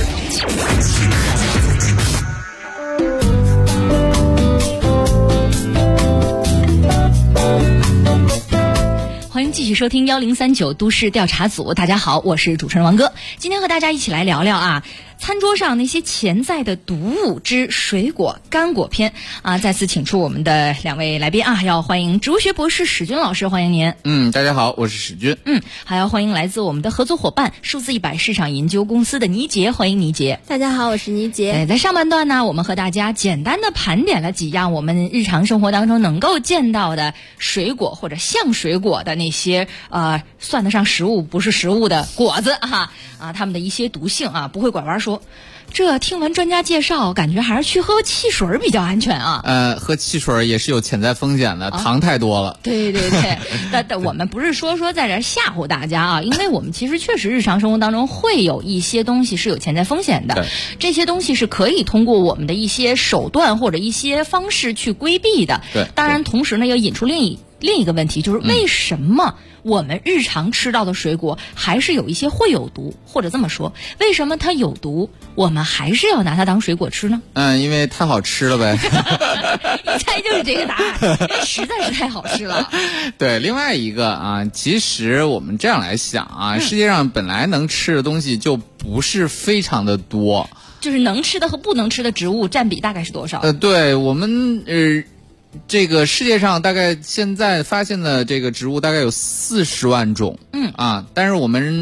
欢迎继续收听1039都市调查组。大家好，我是主持人王哥。今天和大家一起来聊聊餐桌上那些潜在的毒物之水果干果篇再次请出我们的两位来宾要欢迎植物学博士史军老师，欢迎您。 大家好，我是史军。 还要欢迎来自我们的合作伙伴数字100市场研究公司的倪杰，欢迎倪杰。 大家好，我是倪杰。 在上半段呢，我们和大家简单的盘点了几样我们日常生活当中能够见到的水果或者像水果的那些算得上食物不是食物的果子它们的一些毒性不会拐弯说。这听完专家介绍，感觉还是去喝汽水比较安全喝汽水也是有潜在风险的，糖太多了。 对对对，但我们不是说在这吓唬大家因为我们其实确实日常生活当中会有一些东西是有潜在风险的，这些东西是可以通过我们的一些手段或者一些方式去规避的。 对， 当然同时呢，要引出另一个问题，就是为什么我们日常吃到的水果还是有一些会有毒，或者这么说，为什么它有毒，我们还是要拿它当水果吃呢？ 因为太好吃了呗。 一猜就是这个答案，因为实在是太好吃了。 对，另外一个其实我们这样来想世界上本来能吃的东西就不是非常的多， 就是能吃的和不能吃的植物占比大概是多少？ 对，我们这个世界上大概现在发现的这个植物大概有40万种，但是我们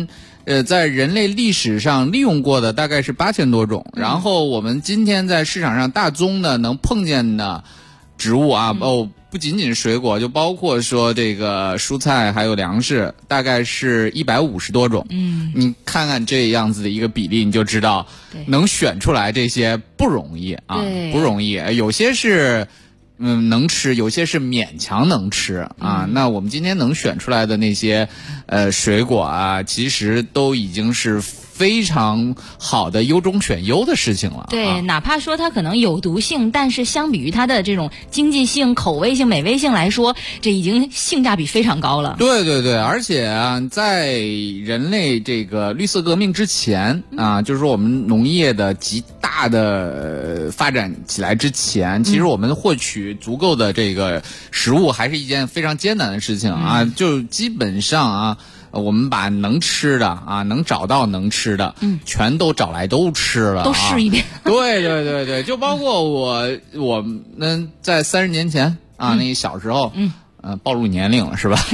在人类历史上利用过的大概是8000多种，然后我们今天在市场上大宗的能碰见的植物啊，不仅仅是水果，就包括说这个蔬菜还有粮食，大概是150多种。你看看这样子的一个比例，你就知道能选出来这些不容易啊，不容易。有些是能吃，有些是勉强能吃啊。那我们今天能选出来的那些水果啊，其实都已经是非常好的优中选优的事情了。 对，哪怕说它可能有毒性，但是相比于它的这种经济性、口味性、美味性来说，这已经性价比非常高了。 对对对，而且啊，在人类这个绿色革命之前啊，就是说我们农业的极大的发展起来之前，其实我们获取足够的这个食物还是一件非常艰难的事情啊，就基本上啊。我们把能吃的啊，能找到能吃的，全都找来都吃了， 都试一遍。 对对对对，就包括我们在30年前啊，那小时候，暴露年龄了是吧？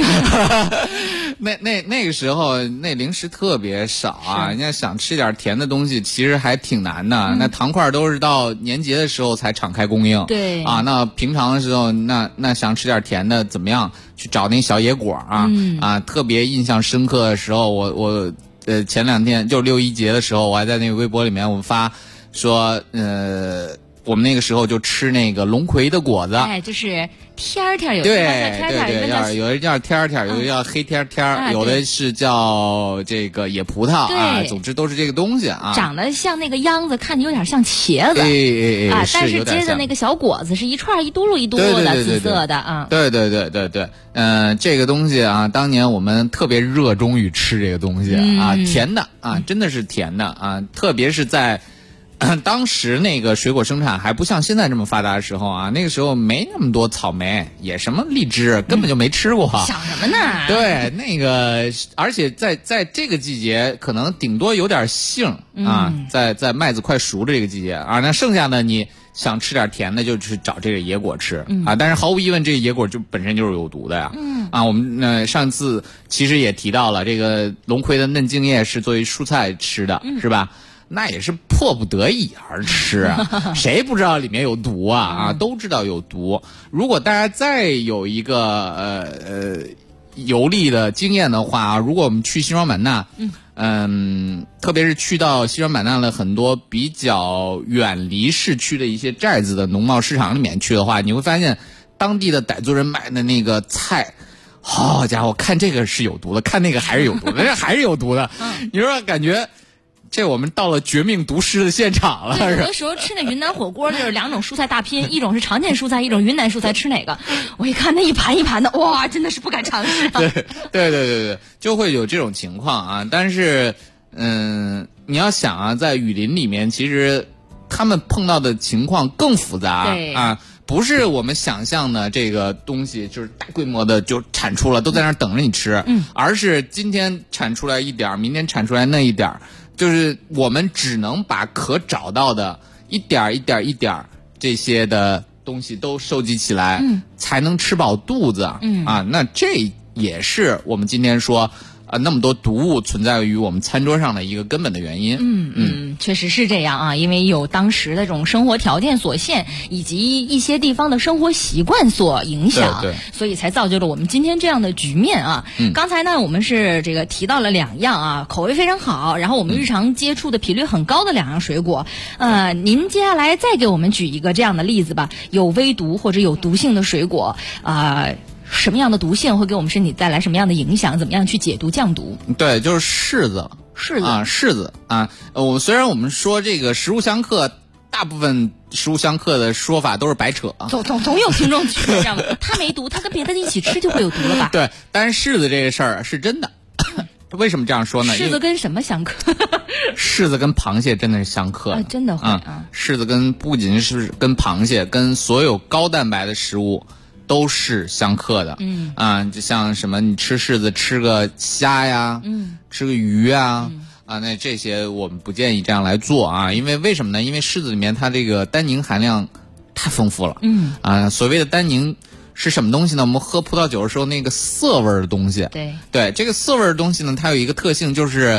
那个时候那零食特别少啊，人家想吃点甜的东西，其实还挺难的。那糖块都是到年节的时候才敞开供应。 对啊，那平常的时候，那想吃点甜的，怎么样？去找那小野果啊，特别印象深刻的时候，我前2天就6·1节的时候，我还在那个微博里面我们发说我们那个时候就吃那个龙葵的果子， 就是天儿，有的对叫天儿， 有的叫天儿，有的叫黑天儿，有的是叫这个野葡萄啊，总之都是这个东西啊。 长得像那个秧子，看着有点像茄子，但是接着那个小果子是一串一嘟噜一嘟噜的紫色的啊。 对，这个东西啊，当年我们特别热衷于吃这个东西啊，甜的啊，真的是甜的啊，特别是在。当时那个水果生产还不像现在这么发达的时候啊，那个时候没那么多草莓，也什么荔枝根本就没吃过。 想什么呢？ 对，那个而且在这个季节可能顶多有点杏啊，在麦子快熟的这个季节啊，那剩下的你想吃点甜的就去找这个野果吃啊，但是毫无疑问这个野果就本身就是有毒的呀。我们上次其实也提到了这个龙葵的嫩茎叶是作为蔬菜吃的，是吧？那也是迫不得已而吃啊，谁不知道里面有毒啊？都知道有毒。如果大家再有一个游历的经验的话，如果我们去西双版纳，特别是去到西双版纳的很多比较远离市区的一些寨子的农贸市场里面去的话，你会发现当地的傣族人卖的那个菜。好家伙，看这个是有毒的，看那个还是有毒的，那还是有毒的。你说感觉这我们到了绝命毒师的现场了。 有的时候吃那云南火锅就是2种蔬菜大拼，一种是常见蔬菜，一种云南蔬菜，吃哪个？我一看那一盘一盘的，哇，真的是不敢尝试啊。 对，就会有这种情况啊。但是，你要想啊，在雨林里面，其实他们碰到的情况更复杂啊。不是我们想象的这个东西就是大规模的就产出了，都在那儿等着你吃，而是今天产出来一点，明天产出来那一点，就是我们只能把可找到的一点这些的东西都收集起来，才能吃饱肚子啊。那这也是我们今天说那么多毒物存在于我们餐桌上的一个根本的原因。 确实是这样啊，因为有当时的这种生活条件所限，以及一些地方的生活习惯所影响， 对， 所以才造就了我们今天这样的局面啊。刚才呢，我们是这个提到了2样啊，口味非常好，然后我们日常接触的频率很高的2样水果。您接下来再给我们举一个这样的例子吧，有微毒或者有毒性的水果什么样的毒性会给我们身体带来什么样的影响？怎么样去解毒降毒？ 对，就是柿子啊。虽然我们说这个食物相克，大部分食物相克的说法都是白扯。 总有听众觉得这样，它没毒，它跟别的一起吃就会有毒了吧？ 对，但是柿子这个事儿是真的。为什么这样说呢？ 柿子跟什么相克？ 柿子跟螃蟹真的是相克的， 真的会啊。 柿子不仅是跟螃蟹，跟所有高蛋白的食物都是相克的。就像什么你吃柿子吃个虾呀，吃个鱼啊，那这些我们不建议这样来做啊。因为为什么呢？因为柿子里面它这个单宁含量太丰富了。所谓的单宁是什么东西呢？我们喝葡萄酒的时候那个涩味的东西。 对， 这个涩味的东西呢，它有一个特性，就是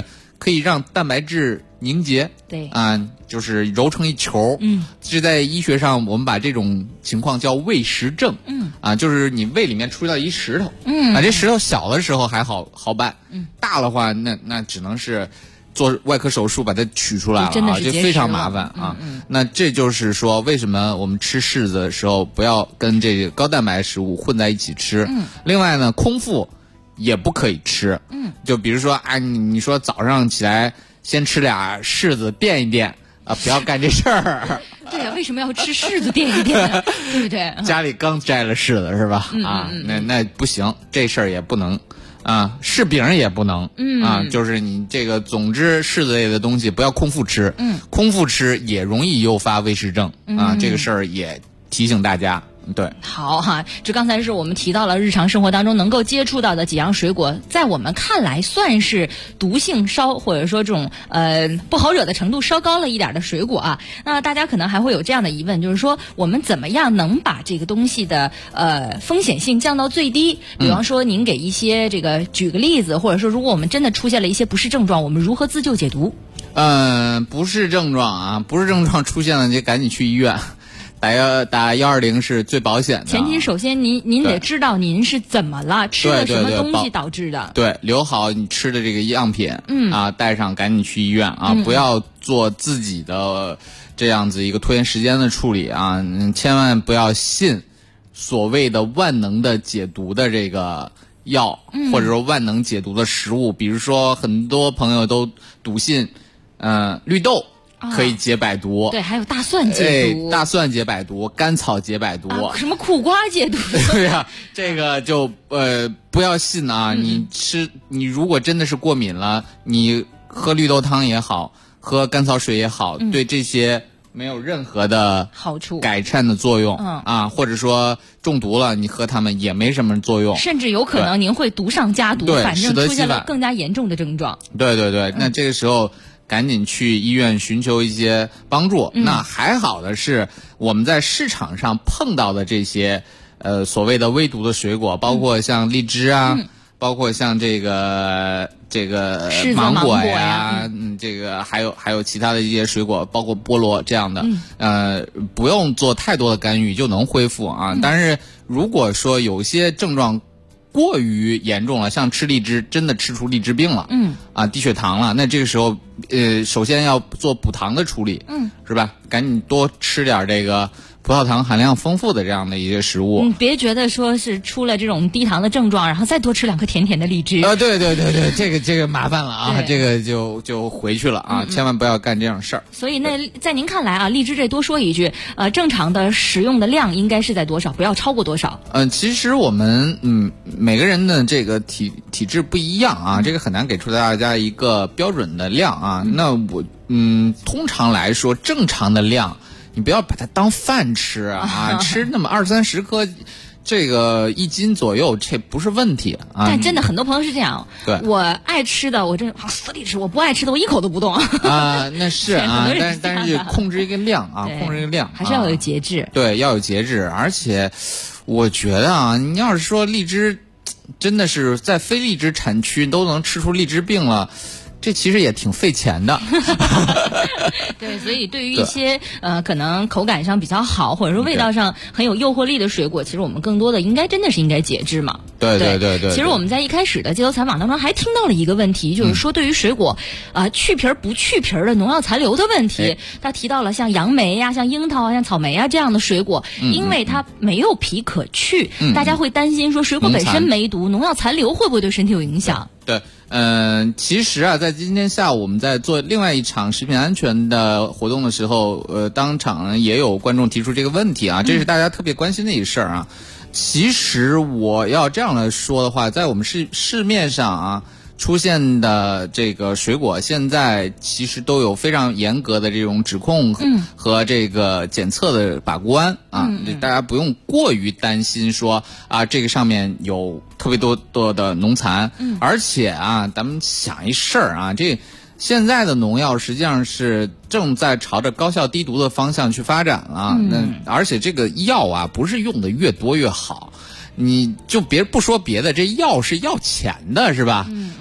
可以让蛋白质凝结， 对就是揉成一球。这在医学上我们把这种情况叫胃石症。就是你胃里面出了一石头。这石头小的时候还好办，大的话那只能是做外科手术把它取出来了啊，这非常麻烦啊。那这就是说，为什么我们吃柿子的时候不要跟这个高蛋白食物混在一起吃？另外呢，空腹也不可以吃。就比如说你说早上起来先吃俩柿子垫一垫啊，不要干这事儿。 对呀，为什么要吃柿子垫一垫呢？对不对？ 家里刚摘了柿子是吧？那不行，这事儿也不能。柿饼也不能。就是你这个，总之柿子类的东西不要空腹吃。空腹吃也容易诱发胃食症这个事儿也提醒大家。对， 好哈，这刚才是我们提到了日常生活当中能够接触到的几样水果，在我们看来算是毒性稍或者说这种不好惹的程度稍高了一点的水果啊。那大家可能还会有这样的疑问，就是说我们怎么样能把这个东西的风险性降到最低？比方说您给一些这个举个例子，或者说如果我们真的出现了一些不适症状，我们如何自救解毒？ 不适症状不适症状出现了，你就赶紧去医院。打120是最保险的。 前提首先您得知道您是怎么了，吃了什么东西导致的。 对，留好你吃的这个样品，带上赶紧去医院不要做自己的这样子一个拖延时间的处理千万不要信所谓的万能的解毒的这个药，或者说万能解毒的食物。比如说很多朋友都笃信绿豆可以解百毒。 对，还有大蒜解毒。 大蒜解百毒，甘草解百毒。 什么苦瓜解毒？ 对呀，这个就不要信你如果真的是过敏了，你喝绿豆汤也好，喝甘草水也好，对这些没有任何的好处、 改善的作用或者说中毒了，你喝它们也没什么作用， 甚至有可能您会毒上加毒，反正出现了更加严重的症状。 对，那这个时候赶紧去医院寻求一些帮助。那还好的是，我们在市场上碰到的这些所谓的微毒的水果，包括像荔枝包括像这个芒果呀，这个还有其他的一些水果，包括菠萝这样的，不用做太多的干预就能恢复但是如果说有些症状过于严重了，像吃荔枝真的吃出荔枝病了，低血糖了，那这个时候首先要做补糖的处理，是吧？赶紧多吃点这个葡萄糖含量丰富的这样的一些食物。 别觉得说是出了这种低糖的症状，然后再多吃2颗甜甜的荔枝。 对，这个麻烦了这个就回去了千万不要干这样事儿。 所以那在您看来荔枝这多说一句，正常的食用的量应该是在多少？不要超过多少？ 其实我们每个人的这个体质不一样这个很难给出大家一个标准的量那我通常来说正常的量，你不要把它当饭吃吃那么20-30颗，这个1斤左右，这不是问题但真的很多朋友是这样， 对， 我爱吃的我真死里吃，我不爱吃的我一口都不动那是但是控制一个量控制一个量， 还是要有节制。 对，要有节制。而且我觉得你要是说荔枝真的是在非荔枝产区都能吃出荔枝病了，这其实也挺费钱的。 对，所以对于一些可能口感上比较好，或者说味道上很有诱惑力的水果，其实我们更多的应该节制嘛。 对。 其实我们在一开始的街头采访当中还听到了一个问题，就是说对于水果去皮儿不去皮儿的农药残留的问题，他提到了像杨梅呀、像樱桃啊、像草莓啊这样的水果，因为它没有皮可去，大家会担心说水果本身没毒，农药残留会不会对身体有影响？ 对，其实在今天下午我们在做另外一场食品安全的活动的时候，当场也有观众提出这个问题这是大家特别关心的一事儿其实我要这样来说的话，在我们市面上出现的这个水果，现在其实都有非常严格的这种指控和这个检测的把关大家不用过于担心说这个上面有特别多的农残而且咱们想一事儿这现在的农药实际上是正在朝着高效低毒的方向去发展了而且这个药不是用的越多越好，你就不说别的，这药是要钱的，是吧？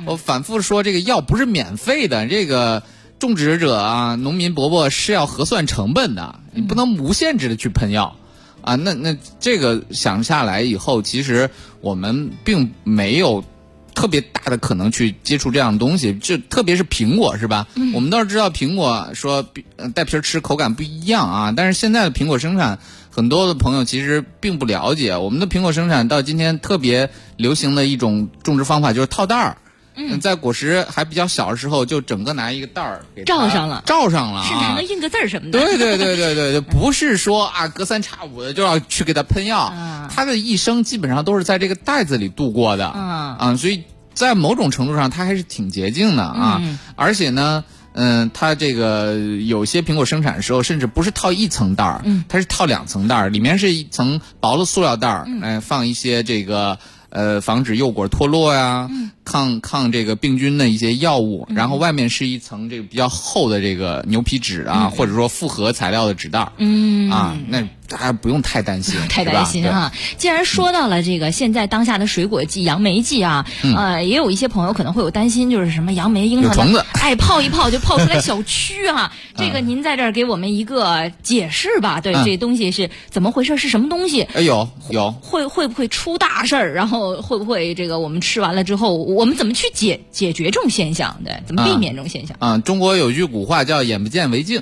我反复说这个药不是免费的，这个种植者啊、农民伯伯是要核算成本的，你不能无限制的去喷药啊。那这个想下来以后，其实我们并没有特别大的可能去接触这样的东西，就特别是苹果是吧？我们倒是知道苹果说带皮吃口感不一样啊，但是现在的苹果生产，很多的朋友其实并不了解。我们的苹果生产到今天特别流行的一种种植方法就是套袋儿。在果实还比较小的时候，就整个拿一个袋儿给罩上了， 甚至还能印个字儿什么的。 对，不是说啊隔三差五的就要去给它喷药，它的一生基本上都是在这个袋子里度过的，所以在某种程度上它还是挺洁净的啊，而且呢。它这个有些苹果生产的时候，甚至不是套一层袋儿，它是套2层袋儿，里面是一层薄的塑料袋儿，放一些这个防止柚果脱落呀，抗这个病菌的一些药物，然后外面是一层这个比较厚的这个牛皮纸啊，或者说复合材料的纸袋儿，那大家不用太担心， 太担心啊！既然说到了这个现在当下的水果季杨梅季啊，也有一些朋友可能会有担心，就是什么杨梅、樱桃虫子， 泡一泡就泡出来小蛆啊！这个您在这儿给我们一个解释吧？对，这东西是怎么回事？是什么东西？ 有会不会出大事儿？然后会不会这个我们吃完了之后，我们怎么去解决这种现象？对，怎么避免这种现象？ 中国有句古话叫“眼不见为净”。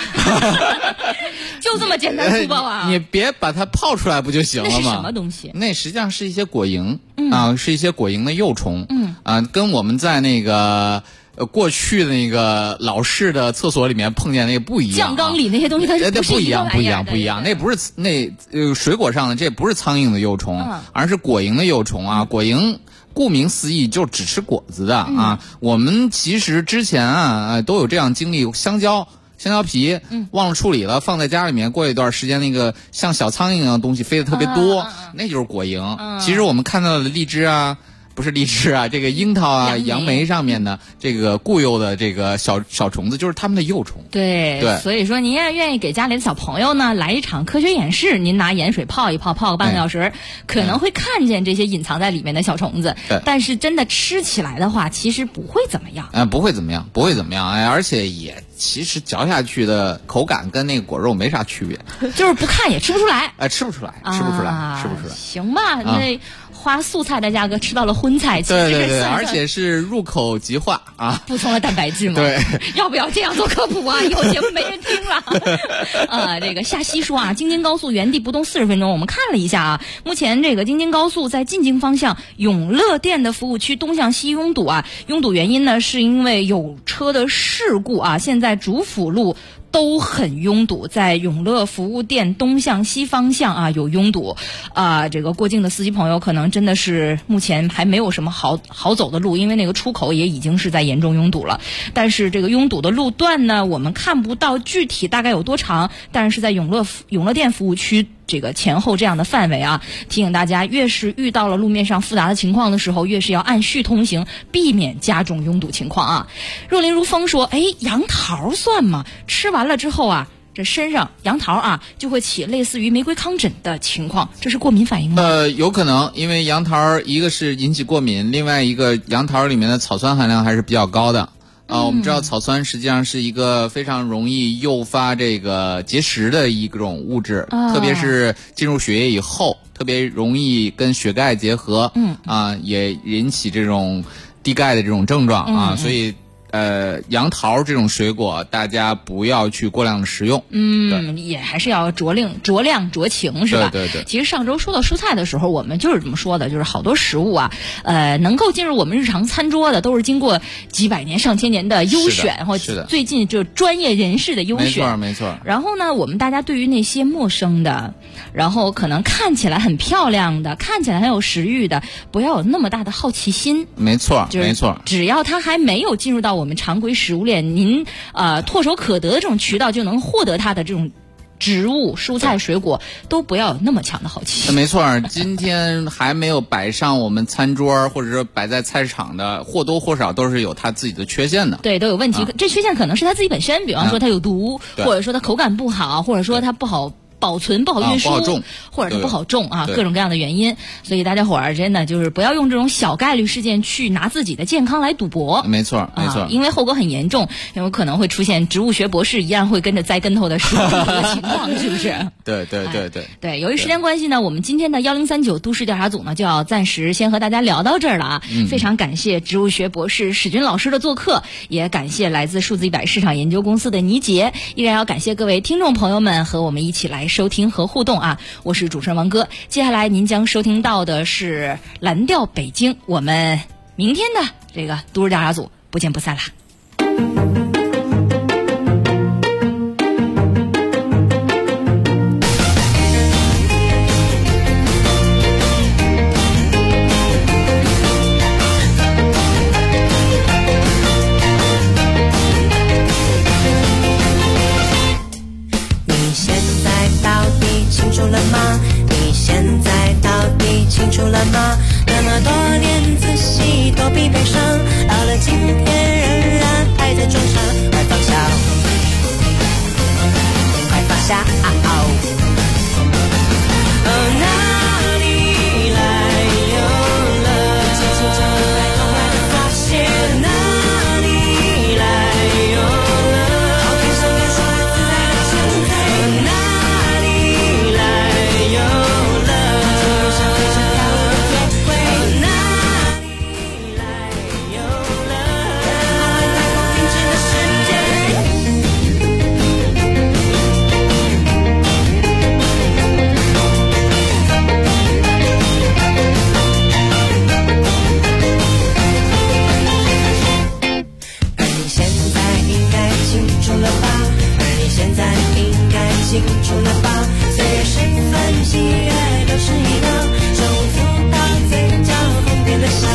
就这么简单粗暴啊！ 你别把它泡出来不就行了吗？ 那是什么东西？ 那实际上是一些果蝇是一些果蝇的幼虫。跟我们在那个过去的那个老式的厕所里面碰见那个不一样。 酱缸里那些东西它是不一样。那不是水果上的，这不是苍蝇的幼虫，而是果蝇的幼虫啊。果蝇顾名思义就只吃果子的啊。我们其实之前都有这样经历，香蕉皮忘了处理了，放在家里面，过一段时间那个像小苍蝇一样的东西飞得特别多，那就是果蝇。其实我们看到的不是荔枝啊，这个樱桃啊、杨梅上面的这个固有的这个小虫子，就是它们的幼虫。 对，所以说您要愿意给家里的小朋友呢来一场科学演示，您拿盐水泡一泡，泡个半个小时，可能会看见这些隐藏在里面的小虫子。但是真的吃起来的话，其实不会怎么样。 不会怎么样。而且也其实嚼下去的口感跟那个果肉没啥区别， 就是不看也吃不出来。 吃不出来。 行吧，那花素菜的价格吃到了荤菜， 对，而且是入口即化啊， 补充了蛋白质嘛。 对， 要不要这样做科普啊？以后节目没人听了。这个夏曦说啊，京津高速原地不动40分钟。我们看了一下啊，目前这个京津高速在进京方向永乐店的服务区东向西拥堵啊，拥堵原因呢是因为有车的事故啊，现在主辅路都很拥堵，在永乐服务店东向西方向啊有拥堵啊，这个过境的司机朋友可能真的是目前还没有什么好走的路，因为那个出口也已经是在严重拥堵了。但是这个拥堵的路段呢，我们看不到具体大概有多长，但是在永乐店服务区这个前后这样的范围啊，提醒大家，越是遇到了路面上复杂的情况的时候，越是要按序通行，避免加重拥堵情况啊。若林如风说，杨桃算吗？吃完了之后啊，这身上杨桃啊就会起类似于玫瑰糠疹的情况，这是过敏反应吗？ 有可能，因为杨桃一个是引起过敏，另外一个杨桃里面的草酸含量还是比较高的。我们知道草酸实际上是一个非常容易诱发这个结石的一种物质，特别是进入血液以后，特别容易跟血钙结合，也引起这种低钙的这种症状啊，所以杨桃这种水果大家不要去过量的食用， 也还是要酌量酌情，是吧？ 对。 其实上周说到蔬菜的时候，我们就是这么说的，就是好多食物啊，能够进入我们日常餐桌的，都是经过几百年、上千年的优选，或最近就专业人士的优选， 没错。 然后呢，我们大家对于那些陌生的，然后可能看起来很漂亮的、看起来很有食欲的，不要有那么大的好奇心。 没错。 只要它还没有进入到我们常规食物链，您唾手可得的这种渠道就能获得它的这种植物、蔬菜、水果，都不要有那么强的好奇心。 没错，今天还没有摆上我们餐桌，或者说摆在菜市场的，或多或少都是有它自己的缺陷的。 对，都有问题。这缺陷可能是它自己本身，比方说它有毒，或者说它口感不好，或者说它不好保存、不好运输， 不好种， 或者是不好种啊，各种各样的原因。所以大家伙儿真的就是不要用这种小概率事件去拿自己的健康来赌博。 没错，没错， 因为后果很严重，有可能会出现植物学博士一样会跟着栽跟头的失误的情况，是不是？ 对， 由于时间关系呢，我们今天的1039都市调查组呢就要暂时先和大家聊到这儿了啊。非常感谢植物学博士史军老师的做客，也感谢来自数字100市场研究公司的倪杰，依然要感谢各位听众朋友们和我们一起来收听和互动啊！我是主持人王哥，接下来您将收听到的是蓝调北京，我们明天的这个都市调查组不见不散啦。 清楚了吗？那么多年仔细躲避悲伤，到了今天仍然还在装傻，快放下，快放下，哪里来由了？发现哪里来由了？好看上面说自在的现在，哪里来由了？清楚了吧？岁月是分喜悦都是一样，手扶到嘴角疯癫的笑。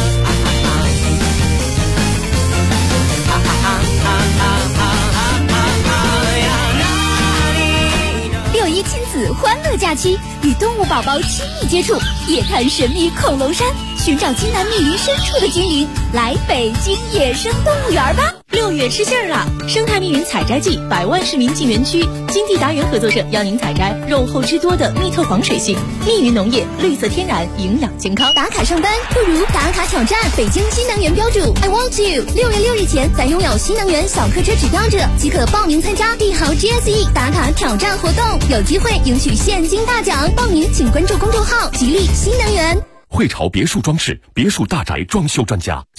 6·1亲子欢乐假期，与动物宝宝亲密接触，夜探神秘恐龙山，寻找津南密林深处的精灵，来北京野生动物园吧！6月吃杏儿了，生态密云采摘季，100万市民进园区，金地达人合作社邀您采摘肉厚汁多的蜜特黄水性密云农业，绿色天然，营养健康。打卡上单不如打卡挑战北京新能源标注 I want you。6月6日前，在拥有新能源小客车指标者即可报名参加帝豪 GSE 打卡挑战活动，有机会赢取现金大奖。报名请关注公众号吉利新能源。 汇潮别墅装饰，别墅大宅装修专家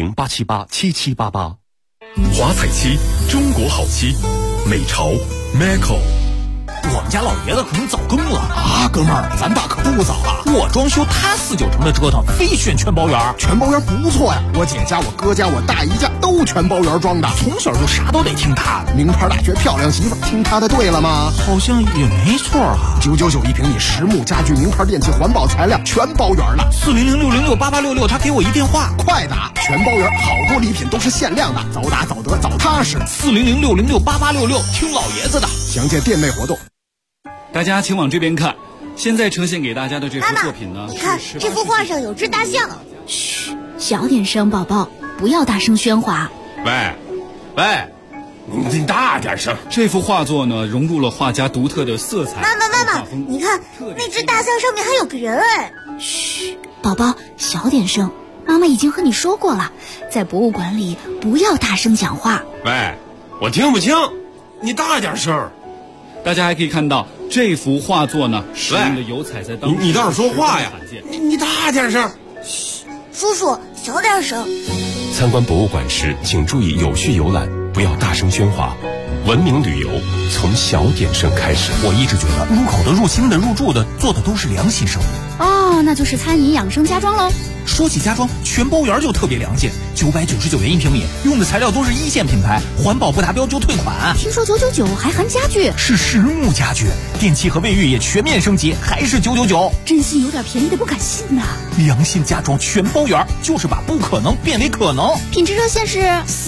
，400-878-7788。华彩漆，中国好漆，美潮 Maco。 我们家老爷子可能早更了啊，哥们儿，咱爸可不早了。我装修他4-9成的折腾，非选全包圆。 全包圆不错呀，我姐家、我哥家、我大姨家都全包圆装的， 从小就啥都得听他的。 名牌大学漂亮媳妇，听他的对了吗？ 好像也没错啊。 999一平米，实木家具、名牌电器、环保材料，全包圆了。 400-606-8866，他给我一电话， 快打！全包圆，好多礼品都是限量的，早打早得早踏实。 400-606-8866，听老爷子的。 详见店内活动。 大家请往这边看，现在呈现给大家的这幅作品呢， 你看这幅画上有只大象。嘘，小点声，宝宝，不要大声喧哗。 喂，你大点声。 这幅画作呢，融入了画家独特的色彩。 妈妈，你看那只大象上面还有个人哎。嘘，宝宝，小点声。妈妈已经和你说过了，在博物馆里不要大声讲话。 喂，我听不清，你大点声。 大家还可以看到这幅画作呢，使用的油彩在当时你倒是说话呀！你大点声。 嘘，叔叔小点声。 参观博物馆时，请注意有序游览，不要大声喧哗。文明旅游从小点声开始。 我一直觉得入口的、入心的、入住的做的都是良心生意。 哦，那就是餐饮养生家装喽。 说起家装，全包圆就特别良心，999元1平米，用的材料都是1线品牌，环保不达标就退款。 听说999还含家具， 是实木家具，电器和卫浴也全面升级，还是999。 真心有点便宜的不敢信呐。 良心家装全包圆，就是把不可能变为可能。 品质热线是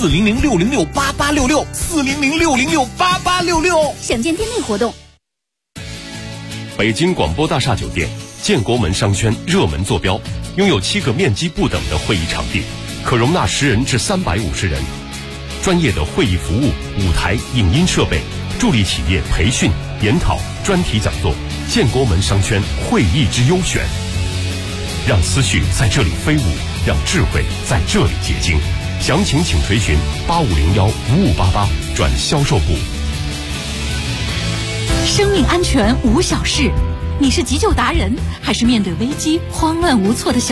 400-606-8866，400-606-8866。 详见店内活动。 北京广播大厦酒店建国门商圈热门坐标，拥有7个面积不等的会议场地，可容纳10人至350人。专业的会议服务、舞台、影音设备，助力企业培训、 研讨、专题讲座，建国门商圈会议之优选。让思绪在这里飞舞，让智慧在这里结晶。详情请垂询8501-5588转销售部。 生命安全无小事，你是急救达人，还是面对危机慌乱无措的小